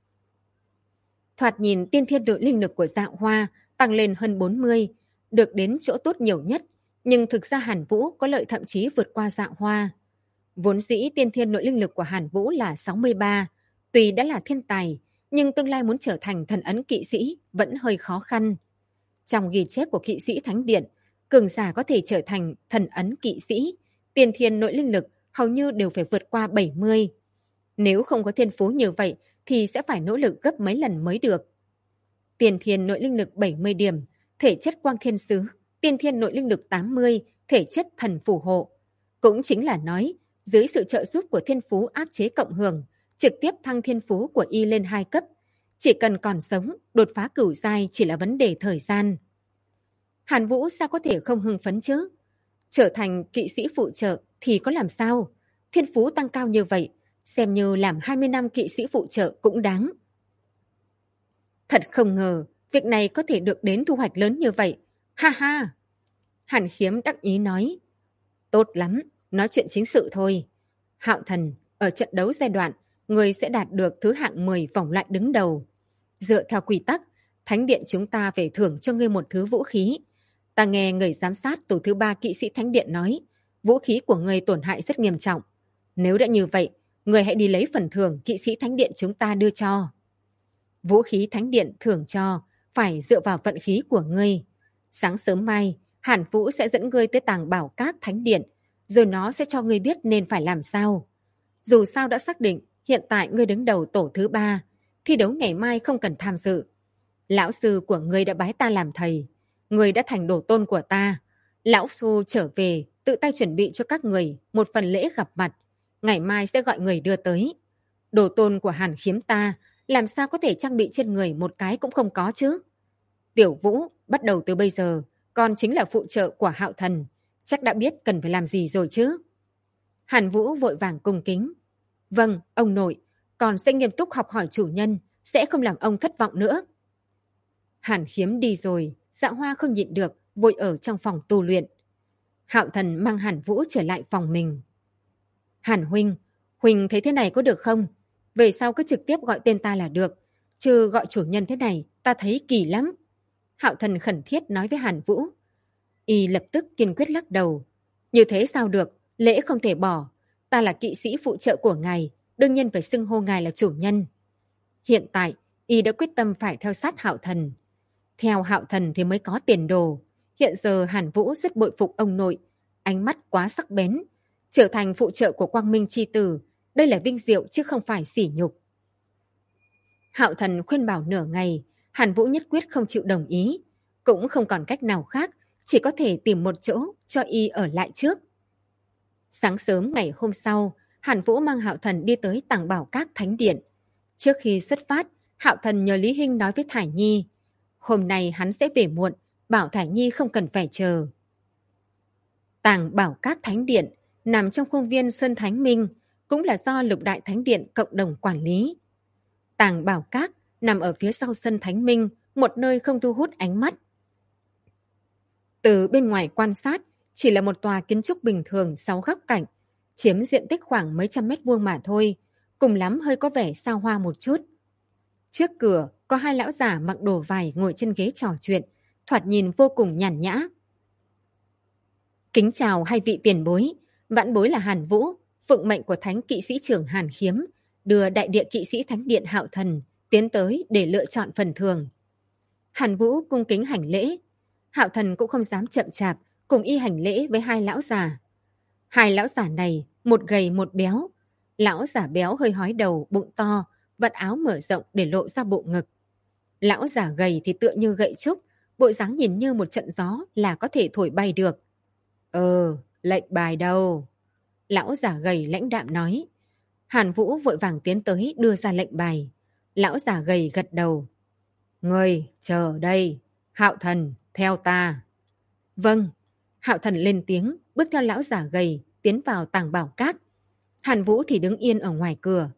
Thoạt nhìn tiên thiên nội linh lực của Dạ Hoa tăng lên hơn 40, được đến chỗ tốt nhiều nhất, nhưng thực ra Hàn Vũ có lợi thậm chí vượt qua Dạ Hoa. Vốn dĩ tiên thiên nội linh lực của Hàn Vũ là 63, tuy đã là thiên tài, nhưng tương lai muốn trở thành thần ấn kỵ sĩ vẫn hơi khó khăn. Trong ghi chép của kỵ sĩ Thánh Điện, cường giả có thể trở thành thần ấn kỵ sĩ, tiên thiên nội linh lực hầu như đều phải vượt qua 70. Nếu không có thiên phú như vậy thì sẽ phải nỗ lực gấp mấy lần mới được. Tiên thiên nội linh lực 70 điểm, thể chất quang thiên sứ, tiên thiên nội linh lực 80, thể chất thần phù hộ. Cũng chính là nói, dưới sự trợ giúp của thiên phú áp chế cộng hưởng, trực tiếp thăng thiên phú của y lên 2 cấp. Chỉ cần còn sống, đột phá cửu giai chỉ là vấn đề thời gian. Hàn Vũ sao có thể không hưng phấn chứ? Trở thành kỵ sĩ phụ trợ thì có làm sao? Thiên phú tăng cao như vậy, xem như làm 20 năm kỵ sĩ phụ trợ cũng đáng. Thật không ngờ, việc này có thể được đến thu hoạch lớn như vậy. Ha ha! Hàn Khiếm đắc ý nói. Tốt lắm, nói chuyện chính sự thôi. Hạo Thần, ở trận đấu giai đoạn, người sẽ đạt được thứ hạng 10 vòng loại đứng đầu. Dựa theo quy tắc, Thánh Điện chúng ta về thưởng cho ngươi một thứ vũ khí. Ta nghe người giám sát tổ thứ 3 kỵ sĩ Thánh Điện nói, vũ khí của ngươi tổn hại rất nghiêm trọng. Nếu đã như vậy, Người hãy đi lấy phần thưởng kỵ sĩ thánh điện chúng ta đưa cho. Vũ khí thánh điện thưởng cho phải dựa vào vận khí của ngươi. Sáng sớm mai, Hàn Vũ sẽ dẫn ngươi tới tàng bảo các thánh điện, rồi nó sẽ cho ngươi biết nên phải làm sao. Dù sao đã xác định hiện tại ngươi đứng đầu tổ thứ 3, thi đấu ngày mai không cần tham dự. Lão sư của ngươi đã bái ta làm thầy, ngươi đã thành đồ tôn của ta. Lão sư trở về tự tay chuẩn bị cho các người một phần lễ gặp mặt, ngày mai sẽ gọi người đưa tới. Đồ tôn của Hàn Khiếm ta làm sao có thể trang bị trên người một cái cũng không có chứ. Tiểu Vũ, bắt đầu từ bây giờ, con chính là phụ trợ của Hạo Thần, chắc đã biết cần phải làm gì rồi chứ. Hàn Vũ vội vàng cung kính. Vâng, ông nội, con sẽ nghiêm túc học hỏi chủ nhân, sẽ không làm ông thất vọng nữa. Hàn Khiếm đi rồi, Dạ Hoa không nhịn được, vội ở trong phòng tu luyện. Hạo Thần mang Hàn Vũ trở lại phòng mình. Hàn huynh, huynh thấy thế này có được không? Về sau cứ trực tiếp gọi tên ta là được, chứ gọi chủ nhân thế này ta thấy kỳ lắm. Hạo Thần khẩn thiết nói với Hàn Vũ. Y lập tức kiên quyết lắc đầu. Như thế sao được, lễ không thể bỏ. Ta là kỵ sĩ phụ trợ của ngài, đương nhiên phải xưng hô ngài là chủ nhân. Hiện tại, Y đã quyết tâm phải theo sát Hạo Thần. Theo Hạo Thần thì mới có tiền đồ. Hiện giờ Hàn Vũ rất bội phục ông nội, ánh mắt quá sắc bén. Trở thành phụ trợ của Quang Minh Chi Tử, đây là vinh diệu chứ không phải sỉ nhục. Hạo Thần khuyên bảo nửa ngày, Hàn Vũ nhất quyết không chịu đồng ý. Cũng không còn cách nào khác, chỉ có thể tìm một chỗ cho Y ở lại trước. Sáng sớm ngày hôm sau, Hàn Vũ mang Hạo Thần đi tới Tàng Bảo Các Thánh Điện. Trước khi xuất phát, Hạo Thần nhờ Lý Hinh nói với Thải Nhi. Hôm nay hắn sẽ về muộn, bảo Thải Nhi không cần phải chờ. Tàng Bảo Các Thánh Điện nằm trong khuôn viên Sơn Thánh Minh, cũng là do Lục Đại Thánh Điện cộng đồng quản lý. Tàng Bảo Các nằm ở phía sau Sơn Thánh Minh, một nơi không thu hút ánh mắt. Từ bên ngoài quan sát, chỉ là một tòa kiến trúc bình thường 6 góc cạnh, chiếm diện tích khoảng mấy trăm mét vuông mà thôi, cùng lắm hơi có vẻ xa hoa một chút. Trước cửa có hai lão già mặc đồ vải ngồi trên ghế trò chuyện, thoạt nhìn vô cùng nhàn nhã. Kính chào hai vị tiền bối, vãn bối là Hàn Vũ, phụng mệnh của Thánh Kỵ sĩ trưởng Hàn Khiếm, đưa Đại Địa Kỵ sĩ Thánh Điện Hạo Thần tiến tới để lựa chọn phần thưởng. Hàn Vũ cung kính hành lễ. Hạo Thần cũng không dám chậm chạp, cùng y hành lễ với hai lão già. Hai lão già này, một gầy một béo. Lão già béo hơi hói đầu, bụng to, vạt áo mở rộng để lộ ra bộ ngực. Lão già gầy thì tựa như gậy trúc, bộ dáng nhìn như một trận gió là có thể thổi bay được. Lệnh bài đâu? Lão già gầy lãnh đạm nói. Hàn Vũ vội vàng tiến tới đưa ra lệnh bài. Lão già gầy gật đầu. Người chờ đây, Hạo Thần theo ta. Vâng. Hạo Thần lên tiếng, bước theo lão già gầy tiến vào Tàng Bảo Các. Hàn Vũ thì đứng yên ở ngoài cửa.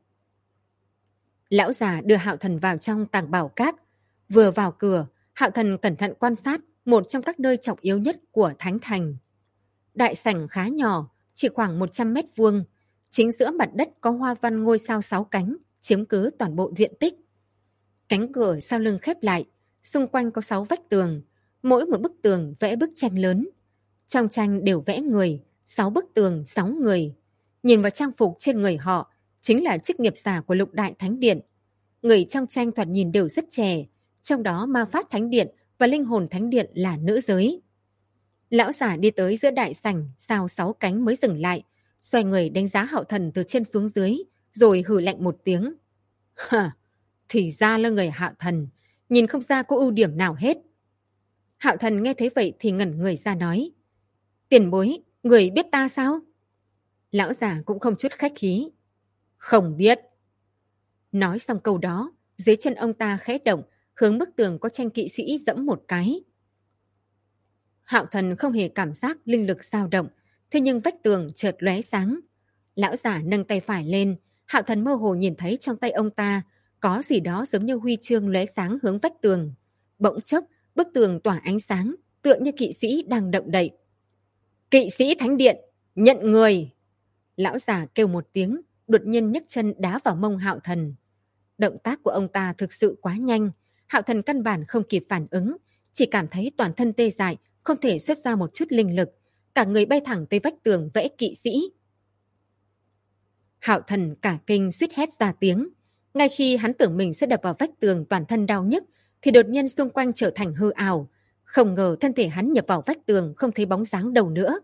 Lão già đưa Hạo Thần vào trong Tàng Bảo Các. Vừa vào cửa, Hạo Thần cẩn thận quan sát một trong các nơi trọng yếu nhất của Thánh Thành. Đại sảnh khá nhỏ, chỉ khoảng 100 mét vuông. Chính giữa mặt đất có hoa văn ngôi sao 6 cánh, chiếm cứ toàn bộ diện tích. Cánh cửa sau lưng khép lại, xung quanh có 6 vách tường. Mỗi một bức tường vẽ bức tranh lớn. Trong tranh đều vẽ người, 6 bức tường 6 người. Nhìn vào trang phục trên người họ, chính là chức nghiệp giả của Lục Đại Thánh Điện. Người trong tranh thoạt nhìn đều rất trẻ, trong đó Ma Pháp Thánh Điện và Linh Hồn Thánh Điện là nữ giới. Lão giả đi tới giữa đại sảnh, sao 6 cánh mới dừng lại, xoay người đánh giá Hạo Thần từ trên xuống dưới, rồi hừ lạnh một tiếng. Hả, thì ra là người Hạo Thần, nhìn không ra có ưu điểm nào hết. Hạo Thần nghe thấy vậy thì ngẩn người ra nói. Tiền bối, người biết ta sao? Lão già cũng không chút khách khí. Không biết. Nói xong câu đó, dưới chân ông ta khẽ động, hướng bức tường có tranh kỵ sĩ dẫm một cái. Hạo Thần không hề cảm giác linh lực dao động, thế nhưng vách tường chợt lóe sáng. Lão giả nâng tay phải lên, Hạo Thần mơ hồ nhìn thấy trong tay ông ta có gì đó giống như huy chương lóe sáng hướng vách tường. Bỗng chốc, bức tường tỏa ánh sáng, tựa như kỵ sĩ đang động đậy. Kỵ sĩ Thánh Điện, nhận người! Lão già kêu một tiếng, đột nhiên nhấc chân đá vào mông Hạo Thần. Động tác của ông ta thực sự quá nhanh, Hạo Thần căn bản không kịp phản ứng, chỉ cảm thấy toàn thân tê dại, không thể xuất ra một chút linh lực, cả người bay thẳng tới vách tường vẽ kỵ sĩ. Hạo Thần cả kinh suýt hét ra tiếng. Ngay khi hắn tưởng mình sẽ đập vào vách tường toàn thân đau nhức, thì đột nhiên xung quanh trở thành hư ảo. Không ngờ thân thể hắn nhập vào vách tường không thấy bóng dáng đâu nữa.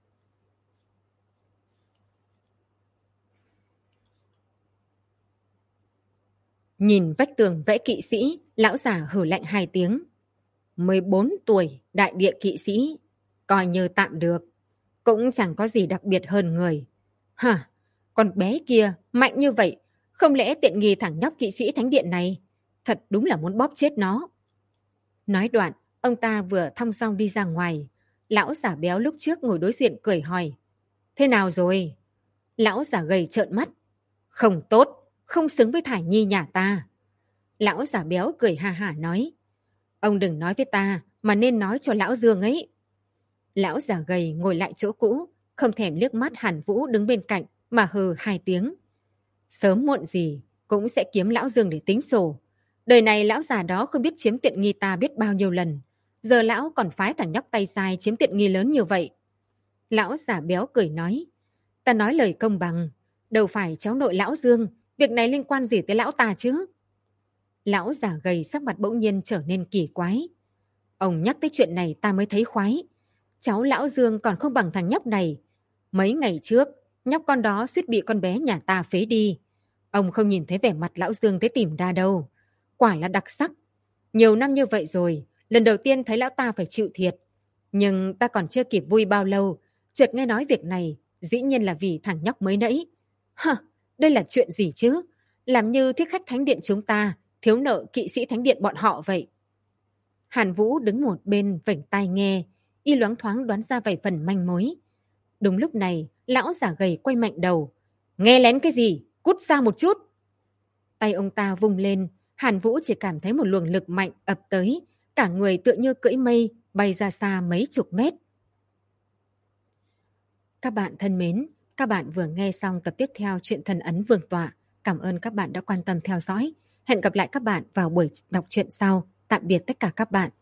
Nhìn vách tường vẽ kỵ sĩ, lão già hừ lạnh 2 tiếng. 14 tuổi, đại địa kỵ sĩ. Coi như tạm được. Cũng chẳng có gì đặc biệt hơn người. Hả? Con bé kia, mạnh như vậy. Không lẽ tiện nghi thằng nhóc kỵ sĩ thánh điện này? Thật đúng là muốn bóp chết nó. Nói đoạn, ông ta vừa thong dong đi ra ngoài. Lão giả béo lúc trước ngồi đối diện cười hỏi. Thế nào rồi? Lão giả gầy trợn mắt. Không tốt, không xứng với Thải Nhi nhà ta. Lão giả béo cười ha hả nói. Ông đừng nói với ta, mà nên nói cho lão Dương ấy. Lão giả gầy ngồi lại chỗ cũ, không thèm liếc mắt Hàn Vũ đứng bên cạnh, mà hừ 2 tiếng. Sớm muộn gì, cũng sẽ kiếm lão Dương để tính sổ. Đời này lão già đó không biết chiếm tiện nghi ta biết bao nhiêu lần. Giờ lão còn phái thằng nhóc tay sai chiếm tiện nghi lớn như vậy. Lão giả béo cười nói. Ta nói lời công bằng. Đâu phải cháu nội lão Dương. Việc này liên quan gì tới lão ta chứ? Lão giả gầy sắc mặt bỗng nhiên trở nên kỳ quái. Ông nhắc tới chuyện này ta mới thấy khoái. Cháu lão Dương còn không bằng thằng nhóc này. Mấy ngày trước, nhóc con đó suýt bị con bé nhà ta phế đi. Ông không nhìn thấy vẻ mặt lão Dương tới tìm ra đâu. Quả là đặc sắc. Nhiều năm như vậy rồi, lần đầu tiên thấy lão ta phải chịu thiệt. Nhưng ta còn chưa kịp vui bao lâu, chợt nghe nói việc này, dĩ nhiên là vì thằng nhóc mới nãy. Hả, đây là chuyện gì chứ? Làm như thiết khách thánh điện chúng ta, thiếu nợ kỵ sĩ thánh điện bọn họ vậy. Hàn Vũ đứng một bên vểnh tai nghe, y loáng thoáng đoán ra vài phần manh mối. Đúng lúc này, lão giả gầy quay mạnh đầu. Nghe lén cái gì? Cút xa một chút. Tay ông ta vung lên, Hàn Vũ chỉ cảm thấy một luồng lực mạnh ập tới, cả người tựa như cưỡi mây, bay ra xa mấy chục mét. Các bạn thân mến, các bạn vừa nghe xong tập tiếp theo truyện Thần Ấn Vương Tọa. Cảm ơn các bạn đã quan tâm theo dõi. Hẹn gặp lại các bạn vào buổi đọc truyện sau. Tạm biệt tất cả các bạn.